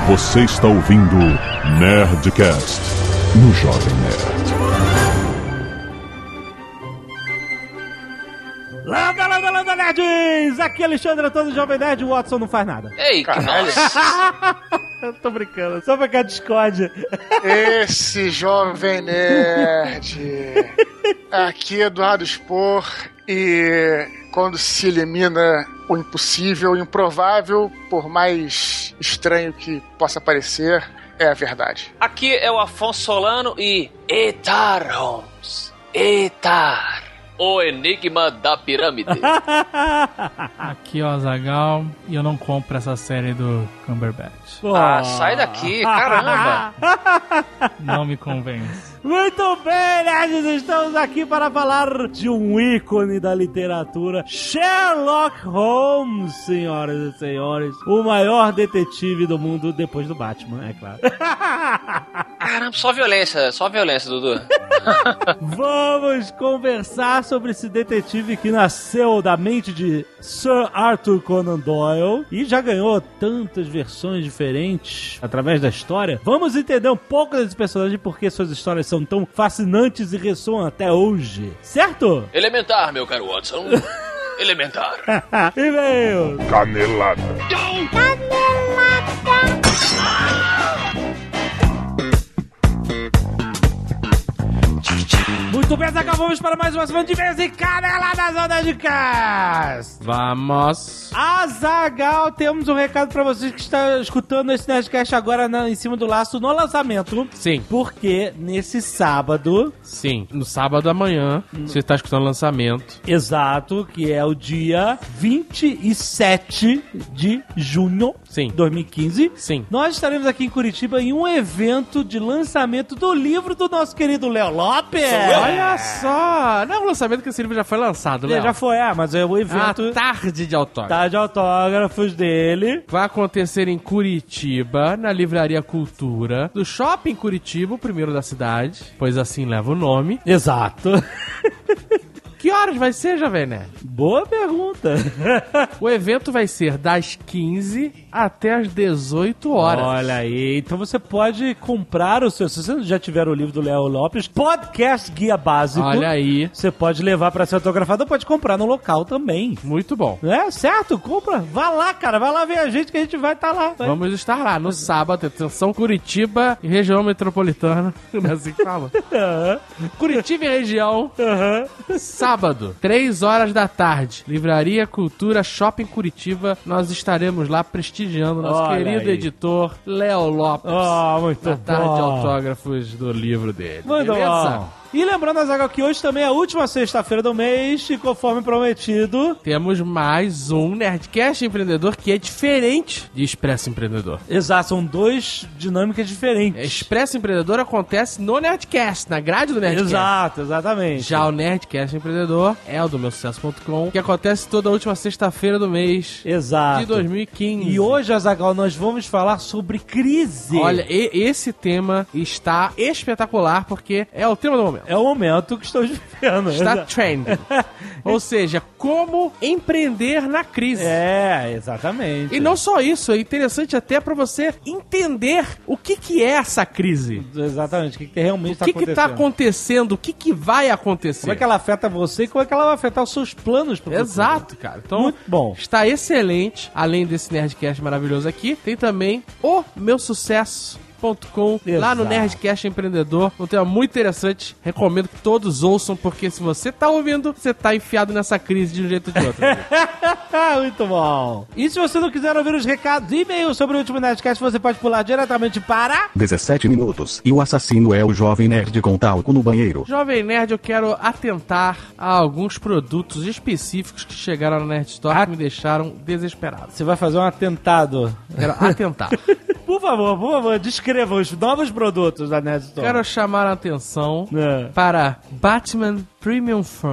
Você está ouvindo Nerdcast no Jovem Nerd. Landa, nerds! Aqui é Alexandre, todo Jovem Nerd, o Watson não faz nada. Ei, caralho. Eu tô brincando, só pra cá discórdia. Esse Jovem Nerd. Aqui é Eduardo Spor e quando se elimina o impossível, o improvável, por mais estranho que possa parecer, é a verdade. Aqui é o Afonso Solano e Etar Holmes. Etar. O Enigma da Pirâmide. Aqui é o Azaghal e eu não compro essa série do Cumberbatch. Sai daqui, caramba. Não me convence. Muito bem, nerds, estamos aqui para falar de um ícone da literatura, Sherlock Holmes, senhoras e senhores. O maior detetive do mundo depois do Batman, é claro. Caramba, só violência, Dudu. Vamos conversar sobre esse detetive que nasceu da mente de Sir Arthur Conan Doyle e já ganhou tantas versões diferentes através da história. Vamos entender um pouco desse personagem e por que suas histórias são tão fascinantes e ressoam até hoje. Certo? Elementar, meu caro Watson. Elementar. E-mail. Canelada. Muito bem, acabamos para mais uma semana de vez em Caneladas ou Nerdcast. Vamos. Azaghal, temos um recado pra vocês que estão escutando esse Nerdcast agora em cima do laço no lançamento. Sim. Porque nesse sábado... Sim, no sábado amanhã, você está escutando o lançamento. Exato, que é o dia 27 de junho Sim. de 2015. Sim. Nós estaremos aqui em Curitiba em um evento de lançamento do livro do nosso querido Léo Lopes. Olha só! Não é um lançamento que esse livro já foi lançado, né? Já foi, mas é o evento... A tarde de autógrafo. Tá de autógrafos dele. Vai acontecer em Curitiba, na Livraria Cultura, do Shopping Curitiba, o primeiro da cidade, pois assim leva o nome. Exato. Que horas vai ser, Jovem Nerd? Boa pergunta. O evento vai ser das 15 até as 18 horas. Olha aí, então você pode comprar o seu... Se você já tiver o livro do Léo Lopes, Podcast Guia Básico. Olha aí. Você pode levar pra ser autografado ou pode comprar no local também. Muito bom. É, certo? Compra. Vá lá, cara. Vai lá ver a gente que a gente vai estar lá. Vai. Vamos estar lá no sábado. Atenção, Curitiba e região metropolitana. Não é assim que fala? Curitiba e região. Sábado, 3 horas da tarde. Livraria Cultura Shopping Curitiba. Nós estaremos lá prestigiando nosso Olha querido aí. editor Léo Lopes. Muito na tarde bom. de autógrafos do livro dele. Muito Beleza? bom. E lembrando, Azaghal, que hoje também é a última sexta-feira do mês e conforme prometido... Temos mais um Nerdcast Empreendedor que é diferente de Expresso Empreendedor. Exato, são duas dinâmicas diferentes. Expresso Empreendedor acontece no Nerdcast, na grade do Nerdcast. Exato, exatamente. Já o Nerdcast Empreendedor é o do meusucesso.com, que acontece toda a última sexta-feira do mês Exato. de 2015. E hoje, Azaghal, nós vamos falar sobre crise. Olha, esse tema está espetacular porque é o tema do momento. É o momento que estamos vivendo. Está trending. Ou seja, como empreender na crise. É, exatamente. E não só isso, é interessante até pra você entender o que é essa crise. Exatamente, o que realmente está O acontecendo. que está acontecendo, o que vai acontecer. Como é que ela afeta você e como é que ela vai afetar os seus planos pro futuro. Exato, cara. Então, muito bom. Está excelente. Além desse Nerdcast maravilhoso aqui, tem também o Meu Sucesso. Lá no Nerdcast Empreendedor, um tema muito interessante, recomendo que todos ouçam, porque se você tá ouvindo, você tá enfiado nessa crise de um jeito ou de outro. Muito bom. E se você não quiser ouvir os recados e e-mails sobre o último Nerdcast, você pode pular diretamente para 17 minutos e o assassino é o Jovem Nerd com talco no banheiro. Jovem Nerd, eu quero atentar a alguns produtos específicos que chegaram na Nerd Store que me deixaram desesperado. Você vai fazer um atentado. Quero atentar. Por favor, descreva os novos produtos da Nerd Store. Quero chamar a atenção para Batman Premium Format.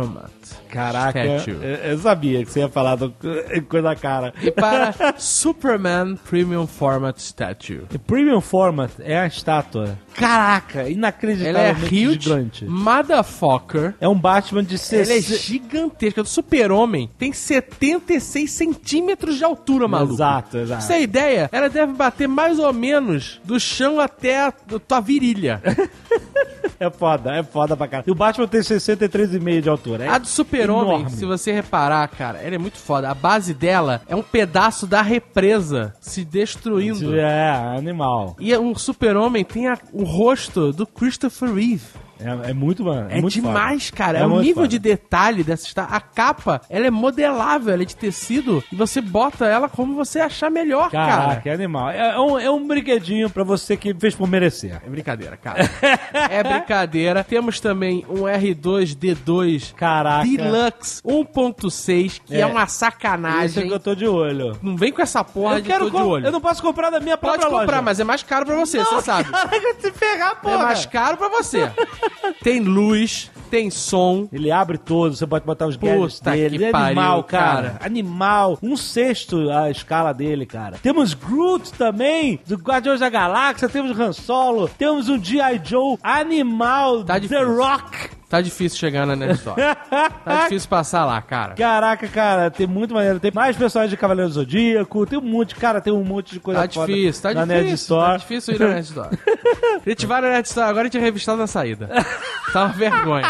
Caraca, Statue. eu sabia que você ia falar coisa cara. E para Superman Premium Format Statue. E Premium Format é a estátua. Caraca, Ela é inacreditavelmente huge, gigante. motherfucker. É um Batman de Ela é 60... gigantesca. Do Super-Homem tem 76 centímetros de altura, maluco. Exato, Pra exato. você ter ideia, ela deve bater mais ou menos do chão até a tua virilha. É foda pra caralho. E o Batman tem 63,5 de altura. É A do Super-Homem, enorme. se você reparar, cara, ela é muito foda. A base dela é um pedaço da represa se destruindo. É, animal. E o Super-Homem tem o rosto do Christopher Reeve. É muito, mano. É muito demais, foda. cara. É um muito nível foda. de detalhe dessa estátua. A capa, ela é modelável, ela é de tecido. E você bota ela como você achar melhor, Caraca, cara. é animal. É um brinquedinho pra você que fez por merecer. É brincadeira, cara. É brincadeira. Temos também um R2-D2 Caraca. Deluxe 1.6, que é uma Isso sacanagem. é que eu tô de olho. Não vem com essa porra Eu de quero tô de olho. Eu não posso comprar da minha Pode própria comprar, loja. mas é mais caro pra você, você sabe. Caraca, se ferrar, porra. É mais caro pra você. Tem luz, tem som. Ele abre todo, você pode botar os gadgets Puta dele. que É animal, pariu, cara. cara. Animal. 1/6 a escala dele, cara. Temos Groot também, do Guardiões da Galáxia. Temos Han Solo. Temos um G.I. Joe animal. Tá The difícil. Rock. Tá difícil chegar na Nerd Store. Tá difícil passar lá, cara. Caraca, cara, tem muito maneiro. Tem mais personagens de Cavaleiro do Zodíaco. Tem um monte, cara, tem um monte de coisa Tá foda difícil, tá na difícil. Nerd Store. Tá difícil ir na Nerd Store. A gente vai na Nerd Store agora e a gente é revistado na saída. Tá uma vergonha.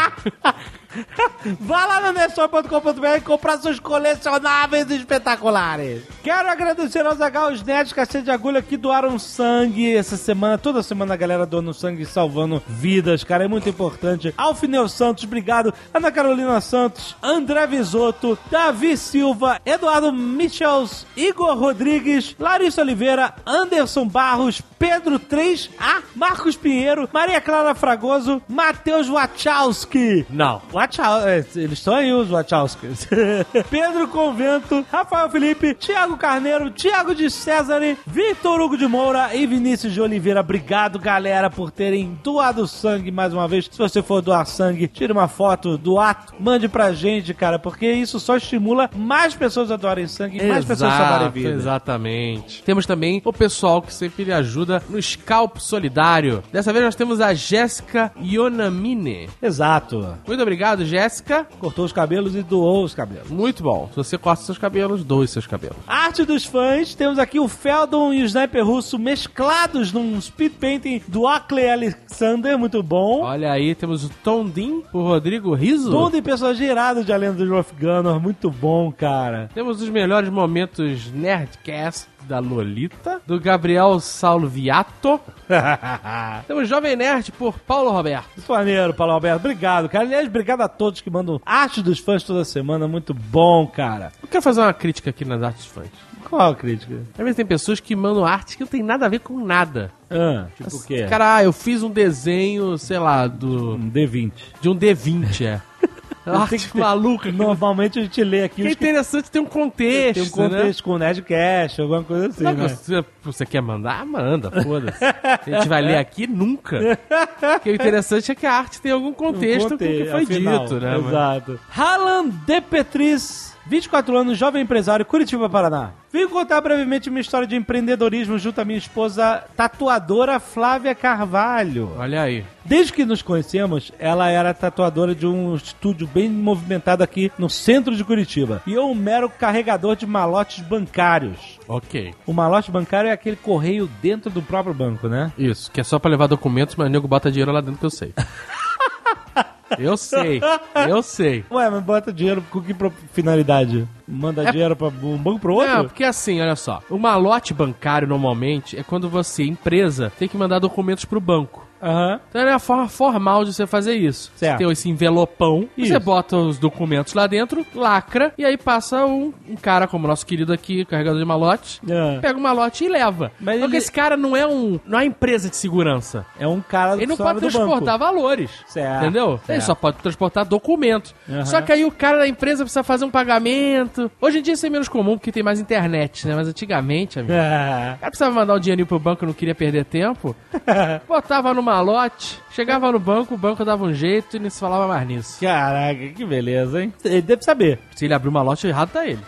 Vá lá no nerdstore.com.br e comprar seus colecionáveis espetaculares. Quero agradecer aos Zagal, os nerds cacete de agulha que doaram sangue essa semana. Toda semana a galera doando sangue e salvando vidas, cara. É muito importante. Alfineu Santos, obrigado. Ana Carolina Santos, André Visotto, Davi Silva, Eduardo Michels, Igor Rodrigues, Larissa Oliveira, Anderson Barros, Pedro 3A, Marcos Pinheiro, Maria Clara Fragoso, Matheus Wachowski. Não. Eles estão aí, os Wachowskis. Pedro Convento, Rafael Felipe, Thiago Carneiro, Thiago de Césare, Vitor Hugo de Moura e Vinícius de Oliveira. Obrigado, galera, por terem doado sangue mais uma vez. Se você for doar sangue, tire uma foto do ato, mande pra gente, cara, porque isso só estimula mais pessoas a doarem sangue e mais pessoas a salvarem vida. Exatamente. Temos também o pessoal que sempre lhe ajuda no Scalp Solidário. Dessa vez nós temos a Jéssica Yonamine. Exato. Muito obrigado, Jéssica. Cortou os cabelos e doou os cabelos. Muito bom. Se você corta seus cabelos, doe seus cabelos. Arte dos fãs, temos aqui o Feldon e o Sniper Russo mesclados num speed painting do Oakley Alexander, muito bom. Olha aí, temos o Tondim por Rodrigo Rizzo. Todo em personagem irado de A Lenda do Rolf Gunnar, muito bom, cara. Temos os melhores momentos Nerdcast da Lolita, do Gabriel Salviato. Temos Jovem Nerd por Paulo Roberto. Muito maneiro, Paulo Alberto. Obrigado, cara. Aliás, obrigado a todos que mandam arte dos fãs toda semana, muito bom, cara. Eu quero fazer uma crítica aqui nas artes dos fãs. Qual a crítica? Às vezes tem pessoas que mandam arte que não tem nada a ver com nada. Tipo o quê? Cara, eu fiz um desenho, sei lá, Um D20. de um D20, é. Arte maluca. Normalmente a gente lê aqui Que é os que interessante ter um contexto, tem um contexto com o Nerdcast, alguma coisa assim, Não, né? você quer mandar? Manda, foda-se. A gente vai ler aqui nunca. O que é interessante é que a arte tem algum contexto com o que foi afinal, dito, né? Exato. Halan De Petris, 24 anos, jovem empresário, Curitiba, Paraná. Vim contar brevemente uma história de empreendedorismo junto à minha esposa tatuadora Flávia Carvalho. Olha aí. Desde que nos conhecemos, ela era tatuadora de um estúdio bem movimentado aqui no centro de Curitiba. E eu um mero carregador de malotes bancários. Ok. O malote bancário é aquele correio dentro do próprio banco, né? Isso, que é só pra levar documentos, mas o nego bota dinheiro lá dentro que eu sei. Eu sei. Ué, mas bota dinheiro com que finalidade? Manda dinheiro pra um banco pro outro? Não, porque assim, olha só. O malote bancário, normalmente, é quando você, empresa, tem que mandar documentos pro banco. Aham. Então é a forma formal de você fazer isso. Certo. Você tem esse envelopão, Isso. você bota os documentos lá dentro, lacra, e aí passa um cara como o nosso querido aqui, carregador de malote, pega o malote e leva. Mas Porque esse cara não é uma empresa de segurança. É um cara Ele não fora pode do transportar banco. valores. Certo. Entendeu? Ele Certo. só pode transportar documentos. Aham. Só que aí o cara da empresa precisa fazer um pagamento. Hoje em dia isso é menos comum porque tem mais internet, né? Mas antigamente, amigo, o cara precisava mandar o dinheirinho pro banco e não queria perder tempo. Botava no malote, chegava no banco, o banco dava um jeito e não se falava mais nisso. Caraca, que beleza, hein? Ele deve saber. Se ele abrir o malote, errado tá ele.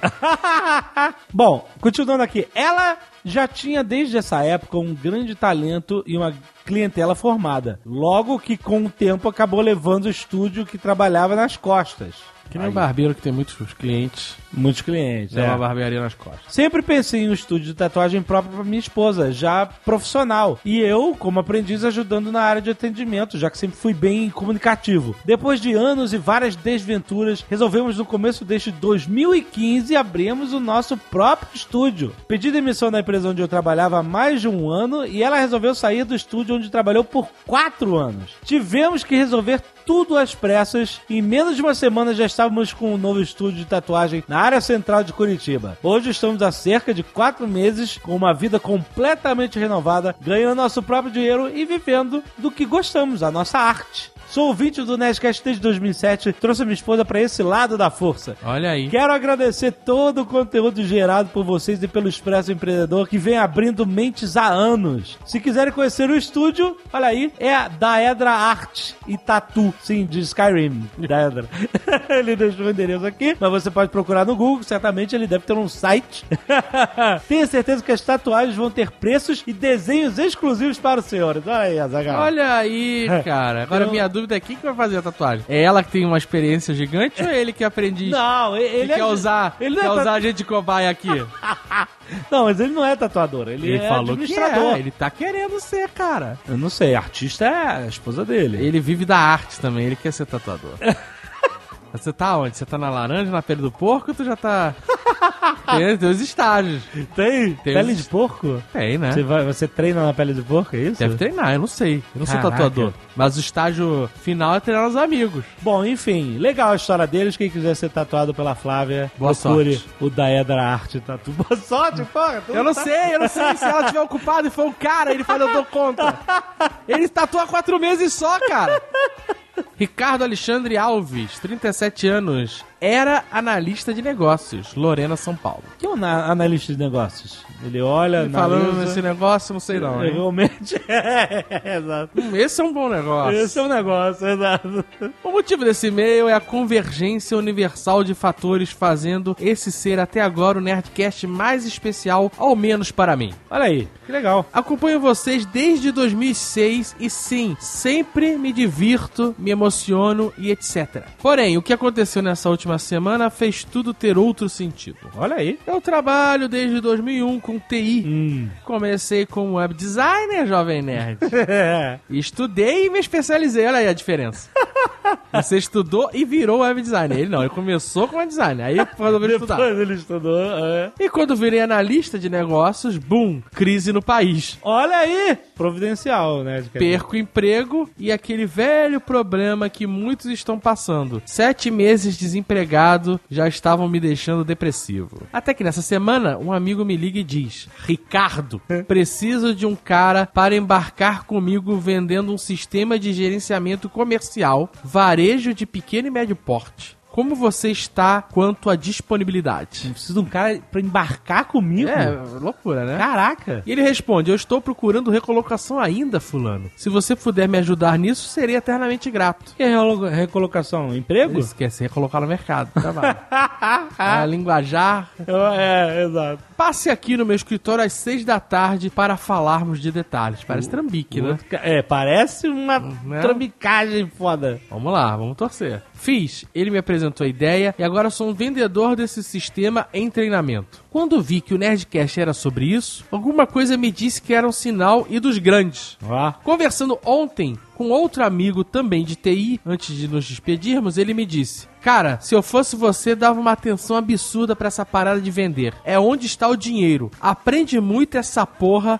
Bom, continuando aqui. Ela já tinha desde essa época um grande talento e uma clientela formada. Logo que com o tempo acabou levando o estúdio que trabalhava nas costas. Que nem o barbeiro que tem muitos clientes. Muitos clientes, Leva uma barbearia nas costas. Sempre pensei em um estúdio de tatuagem próprio para minha esposa, já profissional. E eu, como aprendiz, ajudando na área de atendimento, já que sempre fui bem comunicativo. Depois de anos e várias desventuras, resolvemos no começo deste 2015 abrirmos o nosso próprio estúdio. Pedi demissão da empresa onde eu trabalhava há mais de um ano e ela resolveu sair do estúdio onde trabalhou por 4 anos. Tivemos que resolver tudo às pressas e em menos de uma semana já estávamos com um novo estúdio de tatuagem na área central de Curitiba. Hoje estamos há cerca de 4 meses com uma vida completamente renovada, ganhando nosso próprio dinheiro e vivendo do que gostamos, a nossa arte. Sou ouvinte do Nerdcast desde 2007, trouxe minha esposa pra esse lado da força. Olha aí. Quero agradecer todo o conteúdo gerado por vocês e pelo Expresso Empreendedor, que vem abrindo mentes há anos. Se quiserem conhecer o estúdio, olha aí, é a Daedra Art e Tattoo, sim, de Skyrim, Daedra. Ele deixou o endereço aqui, mas você pode procurar no Google, certamente ele deve ter um site. Tenho certeza que as tatuagens vão ter preços e desenhos exclusivos para os senhores. Olha aí, Azaghal. Olha aí, cara. Agora minha dúvida é quem que vai fazer a tatuagem? É ela que tem uma experiência gigante ou é ele que é aprendiz? Não, ele quer usar, ele quer usar a gente de cobaia aqui? Não, mas ele não é tatuador, ele é falou administrador. Que é, ele tá querendo ser, cara. Eu não sei, artista é a esposa dele. Ele vive da arte também, ele quer ser tatuador. Você tá onde? Você tá na laranja, na pele do porco ou tu já tá... Tem os estágios. Tem pele de porco? Tem, né? Você treina na pele de porco, é isso? Deve treinar, eu não sei. Eu não sou tatuador. Mas o estágio final é treinar os amigos. Bom, enfim, legal a história deles. Quem quiser ser tatuado pela Flávia, boa procure sorte. O Daedra Arte Tatu. Boa sorte, porra! Eu não sei. Se ela estiver ocupada e for um cara, ele fala, eu dou conta. Ele tatua 4 meses só, cara. Ricardo Alexandre Alves, 37 anos, era analista de negócios, Lorena, São Paulo. Que é um analista de negócios? Ele olha, falando nesse negócio, não sei não, hein? Realmente exato. Esse é um bom negócio. Esse é um negócio, exato. O motivo desse e-mail é a convergência universal de fatores fazendo esse ser até agora o Nerdcast mais especial, ao menos para mim. Olha aí, que legal. Acompanho vocês desde 2006 e sim, sempre me divirto, me emociono e etc. Porém, o que aconteceu nessa última semana fez tudo ter outro sentido. Olha aí. Eu trabalho desde 2001 com TI. Comecei como web designer, jovem nerd. Estudei e me especializei. Olha aí a diferença. Você estudou e virou web designer. Ele não, ele começou como web designer. Aí resolveu estudar. Depois ele estudou, E quando virei analista de negócios, boom, crise no país. Olha aí! Providencial, né? Perco emprego e aquele velho problema que muitos estão passando. 7 meses desempregado já estavam me deixando depressivo. Até que nessa semana, um amigo me liga e diz: Ricardo, preciso de um cara para embarcar comigo vendendo um sistema de gerenciamento comercial, varejo de pequeno e médio porte. Como você está quanto à disponibilidade? Preciso de um cara pra embarcar comigo? É, loucura, né? Caraca! E ele responde: eu estou procurando recolocação ainda, fulano. Se você puder me ajudar nisso, serei eternamente grato. O que é recolocação? Emprego? Isso quer se recolocar no mercado, trabalho. Linguajar. Exato. Passe aqui no meu escritório às 6 da tarde para falarmos de detalhes. Parece trambique, né? Parece uma trambicagem foda. Vamos lá, vamos torcer. Fiz, ele me apresentou a ideia e agora sou um vendedor desse sistema em treinamento. Quando vi que o Nerdcast era sobre isso, alguma coisa me disse que era um sinal e dos grandes. Conversando ontem com outro amigo também de TI, antes de nos despedirmos, ele me disse: cara, se eu fosse você, dava uma atenção absurda pra essa parada de vender. É onde está o dinheiro. Aprende muito essa porra.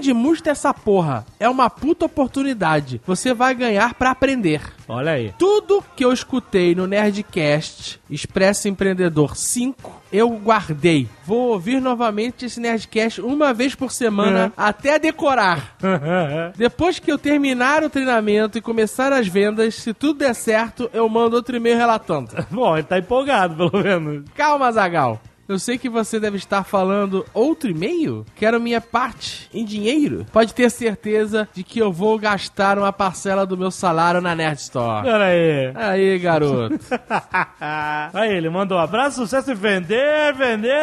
É uma puta oportunidade. Você vai ganhar pra aprender. Olha aí. Tudo que eu escutei no Nerdcast Expresso Empreendedor 5, eu guardei. Vou ouvir novamente esse Nerdcast uma vez por semana até decorar. Depois que eu terminar o treinamento e começar as vendas, se tudo der certo, eu mando outro e-mail relatando. Bom, ele tá empolgado, pelo menos. Calma, Azaghal. Eu sei que você deve estar falando outro e-mail. Quero minha parte em dinheiro. Pode ter certeza de que eu vou gastar uma parcela do meu salário na Nerd Store. Pera aí. Aí, garoto. Aí, ele mandou abraço, sucesso e vender.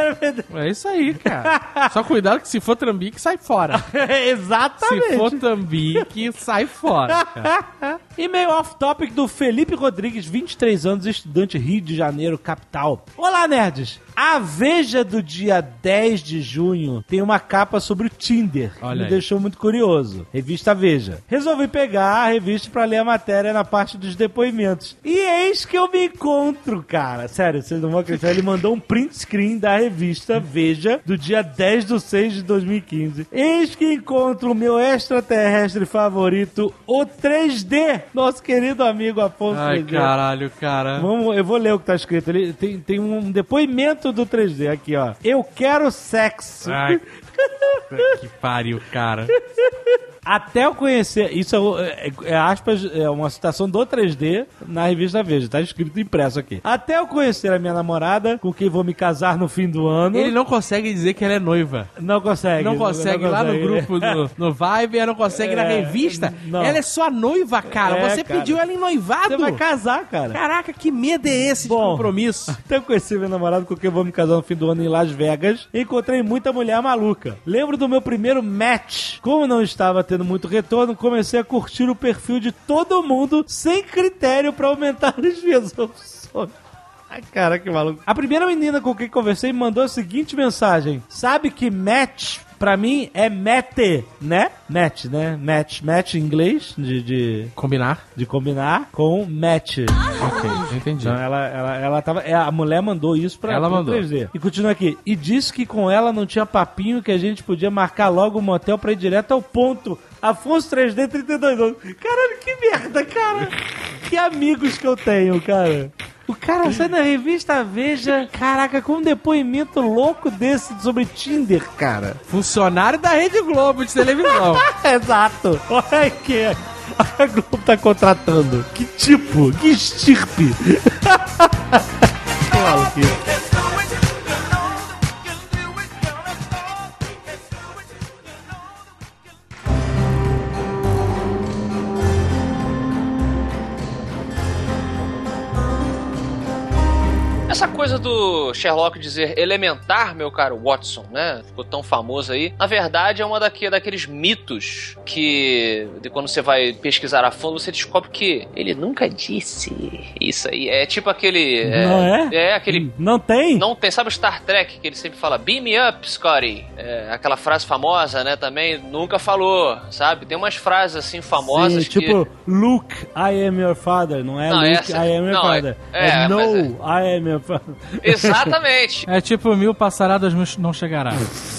É isso aí, cara. Só cuidado que se for trambique, sai fora. Exatamente. Se for trambique, sai fora, cara. E-mail off-topic do Felipe Rodrigues, 23 anos, estudante Rio de Janeiro, capital. Olá, nerds! A Veja do dia 10 de junho tem uma capa sobre o Tinder, que Olha me aí. deixou muito curioso. Revista Veja. Resolvi pegar a revista pra ler a matéria na parte dos depoimentos. E eis que eu me encontro, cara. Sério, vocês não vão acreditar. Ele mandou um print screen da revista Veja do dia 10/6 de 2015. Eis que encontro o meu extraterrestre favorito, o 3D. Nosso querido amigo Afonso Ai, 3D. caralho, cara. Eu vou ler o que tá escrito. Ele tem um depoimento do 3D aqui, ó. Eu quero sexo. Ai, que pariu, cara. Até eu conhecer... Isso é aspas, é uma citação do 3D na revista Veja. Tá escrito impresso aqui. Até eu conhecer a minha namorada, com quem vou me casar no fim do ano... Ele não consegue dizer que ela é noiva. Não consegue. Não consegue lá no grupo, no Vibe, ela não consegue na revista. não. Ela é sua noiva, cara. Você cara. pediu ela em noivado. Você vai casar, cara. Caraca, que medo é esse de compromisso? Até eu conheci meu namorado com quem eu vou me casar no fim do ano em Las Vegas. Encontrei muita mulher maluca. Lembro do meu primeiro match. Como não estava tendo muito retorno, comecei a curtir o perfil de todo mundo sem critério pra aumentar as minhas opções. Ai, cara, que maluco. A primeira menina com quem conversei me mandou a seguinte mensagem. Sabe que match, pra mim, é mete, né? Match, né? Match em inglês, de Combinar? de combinar com match. Ok, entendi. Então ela tava. A mulher mandou isso pra Ela pro mandou. 3D. E continua aqui. E disse que com ela não tinha papinho, que a gente podia marcar logo um motel pra ir direto ao ponto. Afonso 3D, 32 anos. Caralho, que merda, cara. Que amigos que eu tenho, cara. O cara sai na revista Veja, caraca, com um depoimento louco desse sobre Tinder, cara. Funcionário da Rede Globo de televisão. Exato. Olha aqui. A Globo tá contratando. Que tipo? Que estirpe? Que maluquice. Essa coisa do Sherlock dizer elementar, meu caro Watson, né? Ficou tão famoso aí. Na verdade, é uma daqueles mitos que, quando você vai pesquisar a fundo, você descobre que ele nunca disse isso aí. É tipo aquele... Não é? É aquele... Não tem? Não tem. Sabe o Star Trek, que ele sempre fala Beam me up, Scotty? É, aquela frase famosa, né? Também nunca falou, sabe? Tem umas frases assim famosas. Sim, tipo, Luke, I am your father. Não é Não, Luke, essa- I am your não, father. é, No, mas I am your father. Exatamente. É tipo, 1000 passaradas não chegará.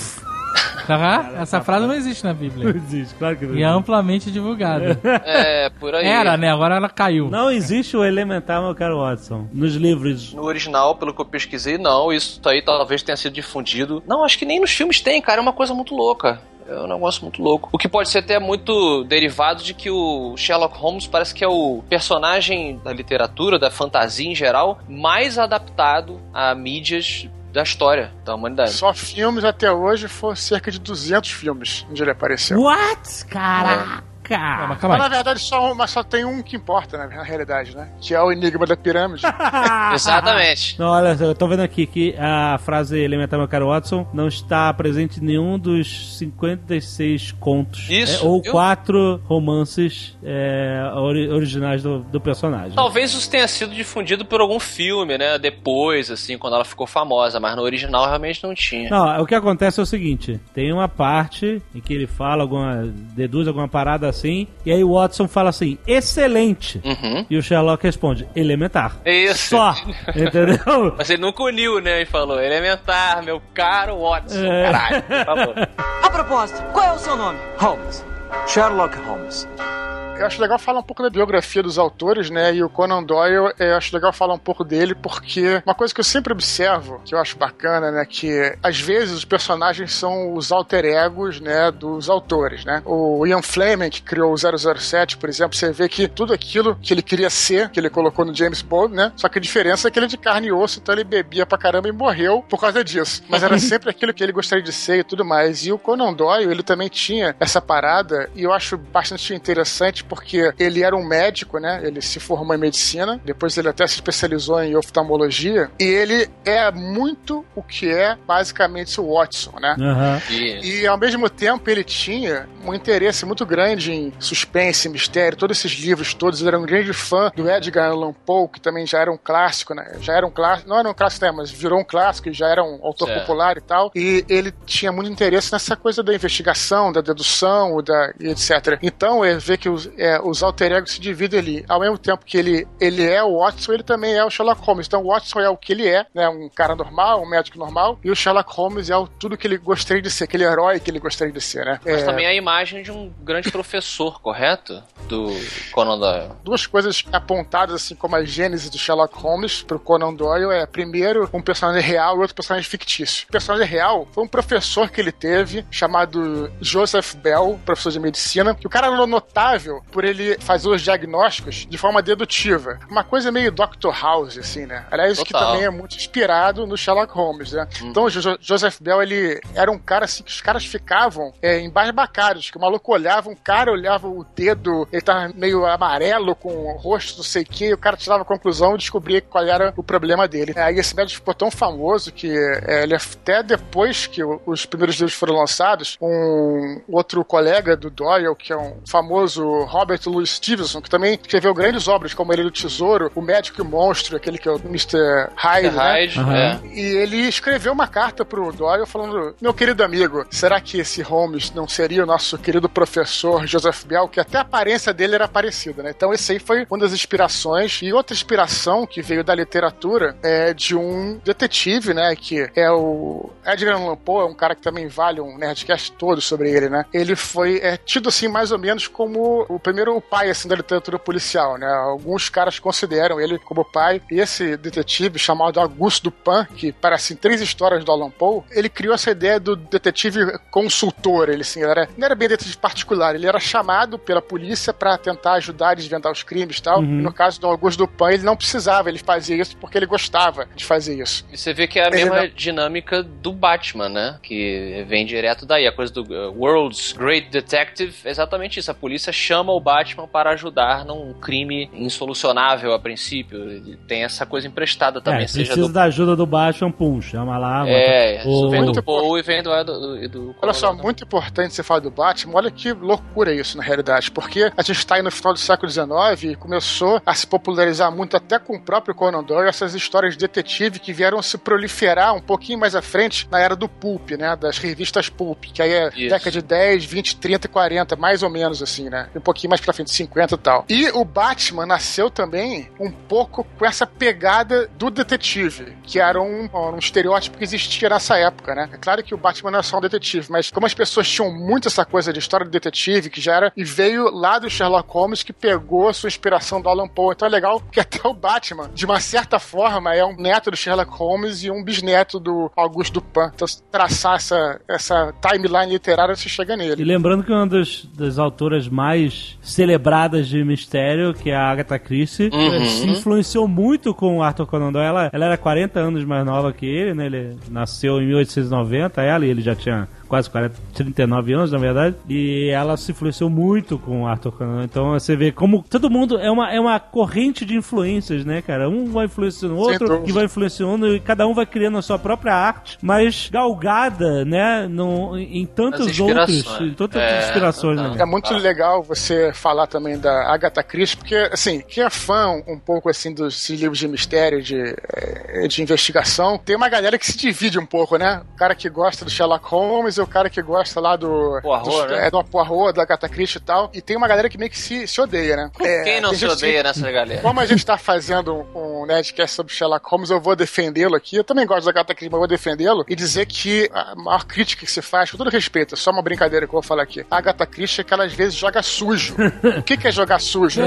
Tá? Essa frase não existe na Bíblia. Não existe, claro que não E é existe. amplamente divulgada. É, por aí. Era, né? Agora ela caiu. Não existe o elementar, meu caro Watson. Nos livros. No original, pelo que eu pesquisei, não. Isso aí talvez tenha sido difundido. Não, acho que nem nos filmes tem, cara. É uma coisa muito louca. É um negócio muito louco. O que pode ser até muito derivado de que o Sherlock Holmes parece que é o personagem da literatura, da fantasia em geral, mais adaptado a mídias da história da humanidade. Só filmes até hoje foram cerca de 200 filmes onde ele apareceu. What? Caraca! Mas calma Mas, aí. na verdade, só tem um que importa, né, na realidade, né? Que é o Enigma da Pirâmide. Exatamente. Não, olha, eu tô vendo aqui que a frase elementar, meu caro Watson, não está presente em nenhum dos 56 contos. Isso, Ou viu? 4 romances originais do personagem. Talvez isso tenha sido difundido por algum filme, né? Depois, assim, quando ela ficou famosa. Mas no original realmente não tinha. Não, o que acontece é o seguinte: tem uma parte em que ele fala deduz alguma parada assim, e aí o Watson fala assim, excelente. Uhum. E o Sherlock responde, elementar. Isso. Só. Entendeu? Mas ele nunca uniu, né? E falou, elementar, meu caro Watson. É. Caralho, por favor. A propósito, qual é o seu nome? Holmes. Sherlock Holmes. Eu acho legal falar um pouco da biografia dos autores, né? E o Conan Doyle, eu acho legal falar um pouco dele, porque uma coisa que eu sempre observo, que eu acho bacana, né? Que às vezes os personagens são os alter egos, né? Dos autores, né? O Ian Fleming, que criou o 007, por exemplo, você vê que tudo aquilo que ele queria ser, que ele colocou no James Bond, né? Só que a diferença é que ele é de carne e osso, então ele bebia pra caramba e morreu por causa disso. Mas era sempre aquilo que ele gostaria de ser e tudo mais. E o Conan Doyle, ele também tinha essa parada, e eu acho bastante interessante, porque ele era um médico, né? Ele se formou em medicina, depois ele até se especializou em oftalmologia, e ele é muito o que é basicamente o Watson, né? E ao mesmo tempo ele tinha um interesse muito grande em suspense, mistério, todos esses livros todos. Ele era um grande fã do Edgar Allan Poe, que também já era um clássico, né? Já era um clássico, não era um clássico, né? Mas virou um clássico e já era um autor popular e tal. E ele tinha muito interesse nessa coisa da investigação, da dedução, e etc. Então, ele vê que os alter egos se dividem ali. Ao mesmo tempo que ele é o Watson, ele também é o Sherlock Holmes. Então, o Watson é o que ele é, né? Um cara normal, um médico normal, e o Sherlock Holmes é tudo que ele gostaria de ser, aquele herói que ele gostaria de ser, né? Mas também a imagem de um grande professor, correto? Do Conan Doyle. Duas coisas apontadas, assim, como a gênese do Sherlock Holmes pro Conan Doyle é, primeiro, um personagem real e outro personagem fictício. O personagem real foi um professor que ele teve, chamado Joseph Bell, professor de medicina, que o cara era notável por ele fazer os diagnósticos de forma dedutiva. Uma coisa meio Dr. House, assim, né? Aliás, isso que também é muito inspirado no Sherlock Holmes, né? Então, o Joseph Bell, ele era um cara, assim, que os caras ficavam embasbacados, que o maluco olhava, um cara olhava o dedo, ele tava meio amarelo, com o rosto não sei o que, e o cara tirava a conclusão e descobria qual era o problema dele. Aí esse médico ficou tão famoso que ele até depois que os primeiros livros foram lançados, um outro colega do Doyle, que é um famoso Robert Louis Stevenson, que também escreveu grandes obras, como Ele do Tesouro, O Médico e o Monstro, aquele que é o Mr. Hyde, né? E ele escreveu uma carta pro Doyle falando: meu querido amigo, será que esse Holmes não seria o nosso querido professor Joseph Bell, que até a aparência dele era parecida, né? Então esse aí foi uma das inspirações. E outra inspiração que veio da literatura é de um detetive, né? Que é o Edgar Allan Poe, é um cara que também vale um Nerdcast todo sobre ele, né? Ele foi tido assim mais ou menos como o primeiro pai assim, da literatura policial, né? Alguns caras consideram ele como pai. E esse detetive, chamado Auguste Dupin, que parece em 3 histórias do Allan Poe, ele criou essa ideia do detetive consultor. Ele assim, não era bem detetive particular, ele era chamado pela polícia para tentar ajudar a desvendar os crimes e tal. E no caso do Auguste Dupin, ele não precisava, ele fazia isso porque ele gostava de fazer isso. E você vê que é a mesma dinâmica do Batman, né? Que vem direto daí. A coisa do World's Great Detective é exatamente isso. A polícia chama o Batman para ajudar num crime insolucionável a princípio. Ele tem essa coisa emprestada também. Precisa da ajuda do Batman, pum, chama lá. Isso vem do Poe e vem do Olha só, muito importante você falar do Batman. Olha que loucura isso, na realidade. Porque a gente está aí no final do século XIX e começou a se popularizar muito, até com o próprio Conan Doyle, essas histórias de detetive que vieram se proliferar um pouquinho mais à frente na era do Pulp, né? Das revistas Pulp, que aí é década de 10, 20, 30 e 40, mais ou menos assim, né? Um pouquinho mais pra frente, 50 e tal. E o Batman nasceu também um pouco com essa pegada do detetive, que era um estereótipo que existia nessa época, né? É claro que o Batman não é só um detetive, mas como as pessoas tinham muito essa coisa de história do detetive, que já era, e veio lá do Sherlock Holmes, que pegou a sua inspiração do Allan Poe. Então é legal que até o Batman, de uma certa forma, é um neto do Sherlock Holmes e um bisneto do Auguste Dupin. Então, se traçar essa timeline literária, você chega nele. E lembrando que uma das autoras mais celebradas de mistério, que é a Agatha Christie, se influenciou muito com o Arthur Conan Doyle. Ela era 40 anos mais nova que ele, né? Ele nasceu em 1890, e ele já tinha quase 39 anos, na verdade, e ela se influenciou muito com o Arthur Conan Doyle. Então você vê como todo mundo é uma corrente de influências, né, cara? Um vai influenciando o outro, que vai influenciando, e cada um vai criando a sua própria arte, mas galgada, né, em tantos outros, em tantas inspirações, né? É muito legal você falar também da Agatha Christie, porque, assim, quem é fã um pouco, assim, dos livros de mistério, de investigação, tem uma galera que se divide um pouco, né? O cara que gosta do Sherlock Holmes, é o cara que gosta lá do Poirot, né? do Poirot, da Agatha Christie e tal. E tem uma galera que meio que se odeia, né? Quem não se odeia nessa galera? Como a gente tá fazendo um Nerdcast sobre Sherlock Holmes, eu vou defendê-lo aqui. Eu também gosto da Agatha Christie, mas eu vou defendê-lo e dizer que a maior crítica que se faz, com todo respeito, é só uma brincadeira que eu vou falar aqui. A Agatha Christie é que ela às vezes joga sujo. O que é jogar sujo?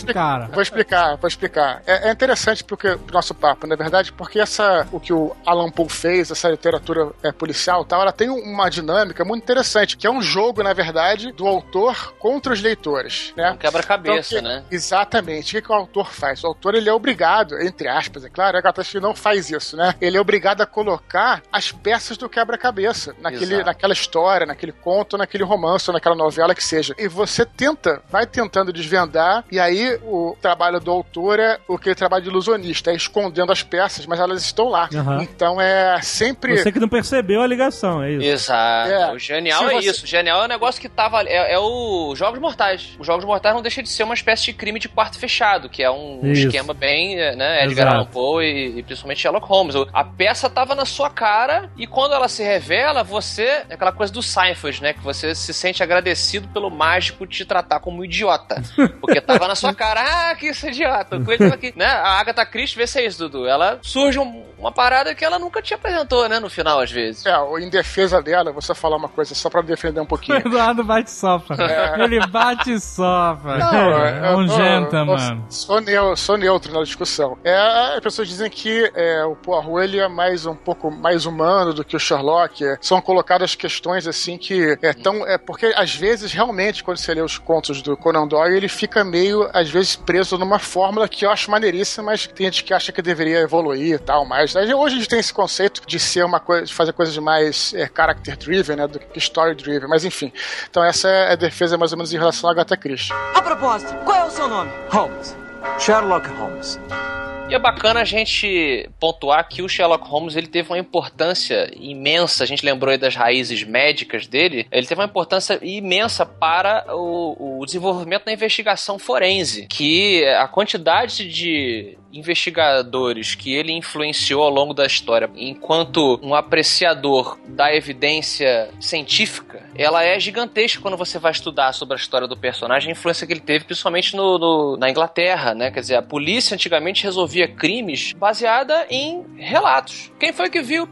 Vou explicar. É interessante pro nosso papo, na verdade, porque o que o Alan Poe fez, essa literatura policial e tal, ela tem uma dinâmica muito interessante, que é um jogo, na verdade, do autor contra os leitores, né? Um quebra-cabeça, então, né? Exatamente. O que o autor faz? O autor, ele é obrigado, entre aspas, é claro, a Agatha Christie não faz isso, né? Ele é obrigado a colocar as peças do quebra-cabeça naquela história, naquele conto, naquele romance, ou naquela novela que seja. E você vai tentando desvendar, e aí o trabalho do autor é aquele trabalho de ilusionista, é escondendo as peças, mas elas estão lá. Uhum. Então é sempre... Você que não percebeu a ligação, é isso. Exato. O genial isso. O genial é um negócio que tava... É o Jogos Mortais. Os Jogos Mortais não deixa de ser uma espécie de crime de quarto fechado, que é um esquema bem, né, Edgar Allan Poe e principalmente Sherlock Holmes. A peça tava na sua cara e quando ela se revela, você... É aquela coisa do Seinfeld, né? Que você se sente agradecido pelo mágico te tratar como um idiota. Porque tava na sua cara, que isso é idiota. Coisa que, né? A Agatha Christie, vê se é isso, Dudu. Ela surge uma parada que ela nunca te apresentou, né? No final, às vezes. Em defesa dela, vou só falar uma coisa, só pra defender um pouquinho. O Eduardo bate e sopra. Ele bate e sopra. É um gentleman. Sou neutro na discussão. As pessoas dizem que o Poirot, ele é um pouco mais humano do que o Sherlock. São colocadas questões assim que porque às vezes, realmente, quando você lê os contos do Conan Doyle, ele fica meio, às vezes, preso numa fórmula que eu acho maneiríssima, mas tem gente que acha que deveria evoluir e tal, mas hoje a gente tem esse conceito de ser uma coisa, de fazer coisas mais character-driven, né, do que story-driven, mas enfim. Então essa é a defesa mais ou menos em relação à Agatha Christie. A propósito, qual é o seu nome? Holmes. Sherlock Holmes. E é bacana a gente pontuar que o Sherlock Holmes, ele teve uma importância imensa, a gente lembrou aí das raízes médicas dele, ele teve uma importância imensa para o desenvolvimento da investigação forense, que a quantidade de investigadores que ele influenciou ao longo da história enquanto um apreciador da evidência científica, ela é gigantesca quando você vai estudar sobre a história do personagem, a influência que ele teve principalmente na Inglaterra, né? Quer dizer, a polícia antigamente resolvia crimes baseada em relatos. Quem foi que viu?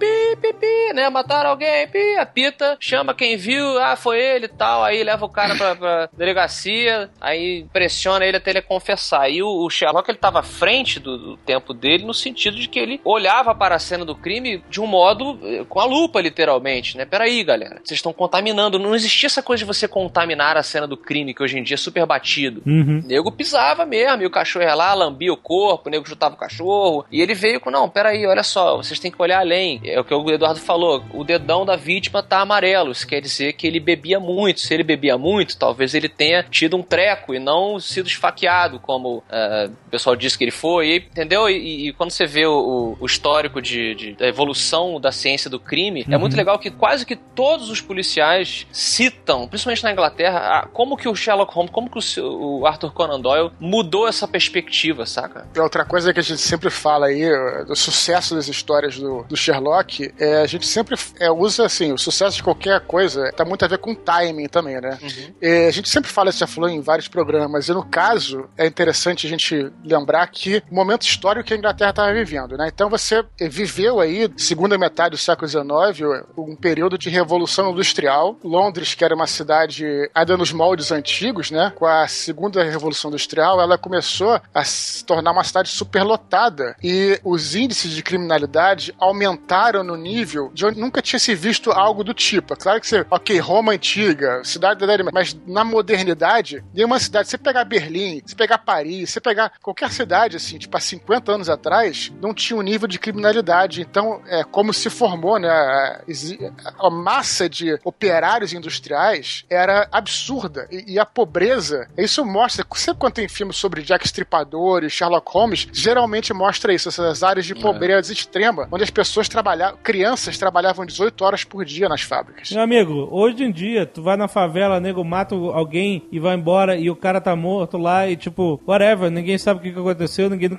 Né? Mataram alguém, apita, chama quem viu, foi ele e tal, aí leva o cara pra delegacia, aí pressiona ele até ele confessar. E o Sherlock, ele tava à frente do tempo dele, no sentido de que ele olhava para a cena do crime de um modo, com a lupa, literalmente, né? Peraí, galera, vocês estão contaminando. Não existia essa coisa de você contaminar a cena do crime, que hoje em dia é super batido. Uhum. O nego pisava mesmo, e o cachorro ia lá, lambia o corpo, o nego chutava o cachorro, e ele veio com, não, peraí, olha só, vocês têm que olhar além. É o que o Eduardo falou, o dedão da vítima tá amarelo, isso quer dizer que ele bebia muito. Se ele bebia muito, talvez ele tenha tido um treco e não sido esfaqueado, como o pessoal disse que ele foi, entendeu? E quando você vê o histórico da evolução da ciência do crime, é muito legal que quase que todos os policiais citam, principalmente na Inglaterra, como que o Sherlock Holmes, como que o Arthur Conan Doyle mudou essa perspectiva, saca? Outra coisa que a gente sempre fala aí, do sucesso das histórias do Sherlock, a gente sempre usa, assim, o sucesso de qualquer coisa tá muito a ver com timing também, né? A gente sempre fala, já falou em vários programas, e no caso, é interessante a gente lembrar que o momento histórico que a Inglaterra estava vivendo, né? Então você viveu aí, segunda metade do século XIX, um período de revolução industrial. Londres, que era uma cidade ainda nos moldes antigos, né? Com a segunda revolução industrial, ela começou a se tornar uma cidade superlotada e os índices de criminalidade aumentaram no nível de onde nunca tinha se visto algo do tipo. É claro que Roma antiga, cidade da Idade Média, mas na modernidade, nenhuma cidade, você pegar Berlim, você pegar Paris, você pegar qualquer cidade, assim, tipo, há 50 anos atrás, não tinha um nível de criminalidade. Então, como se formou, né, a massa de operários industriais era absurda. E a pobreza, isso mostra, sempre quando tem filmes sobre Jack Stripador e Sherlock Holmes, geralmente mostra isso, essas áreas de pobreza extrema, onde as pessoas crianças trabalhavam 18 horas por dia nas fábricas. Meu amigo, hoje em dia, tu vai na favela, nego mata alguém e vai embora e o cara tá morto lá e tipo, whatever, ninguém sabe o que aconteceu, ninguém nunca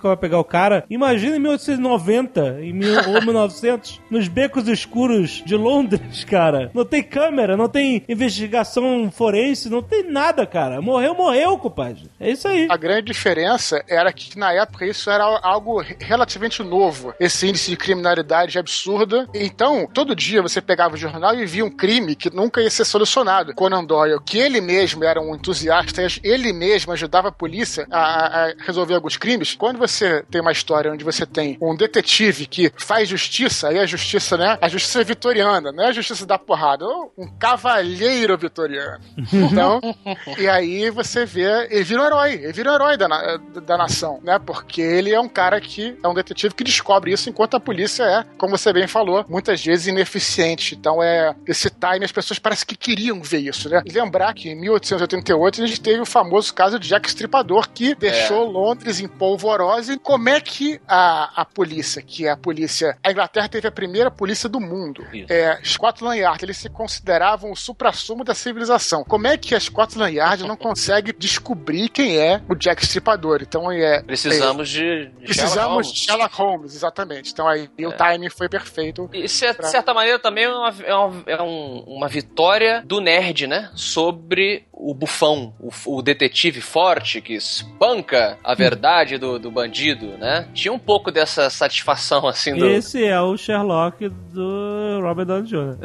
vai pegar o cara. Imagina em 1890, ou 1900, nos becos escuros de Londres, cara. Não tem câmera, não tem investigação forense, não tem nada, cara. Morreu, compadre. É isso aí. A grande diferença era que, na época, isso era algo relativamente novo. Esse índice de criminalidade absurda. Então, todo dia você pegava o jornal e via um crime que nunca ia ser solucionado. Conan Doyle, que ele mesmo era um entusiasta, ele mesmo ajudava a polícia a resolver alguns crimes. Quando você tem uma história onde você tem um detetive que faz justiça, aí a justiça, né? A justiça vitoriana, não é a justiça da porrada, um cavalheiro vitoriano. Então, e aí você vê, ele vira um herói da nação, né? Porque ele é um cara que é um detetive que descobre isso, enquanto a polícia é, como você bem falou, muitas vezes ineficiente. Então esse time, as pessoas parece que queriam ver isso, né? E lembrar que em 1888 a gente teve o famoso caso de Jack Stripador, que deixou Londres em polvorosa. E como é que a polícia, a Inglaterra teve a primeira polícia do mundo, Scotland Yard, eles se consideravam o suprassumo da civilização. Como é que a Scotland Yard não consegue descobrir quem é o Jack Stripador? Então precisamos de Sherlock Holmes, exatamente. Então aí o timing foi perfeito. E de certa maneira também é uma vitória do nerd, né? Sobre o bufão, o detetive forte que espanca a verdade do bandido, né? Tinha um pouco dessa satisfação, assim, Esse é o Sherlock do Robert Downey Jr.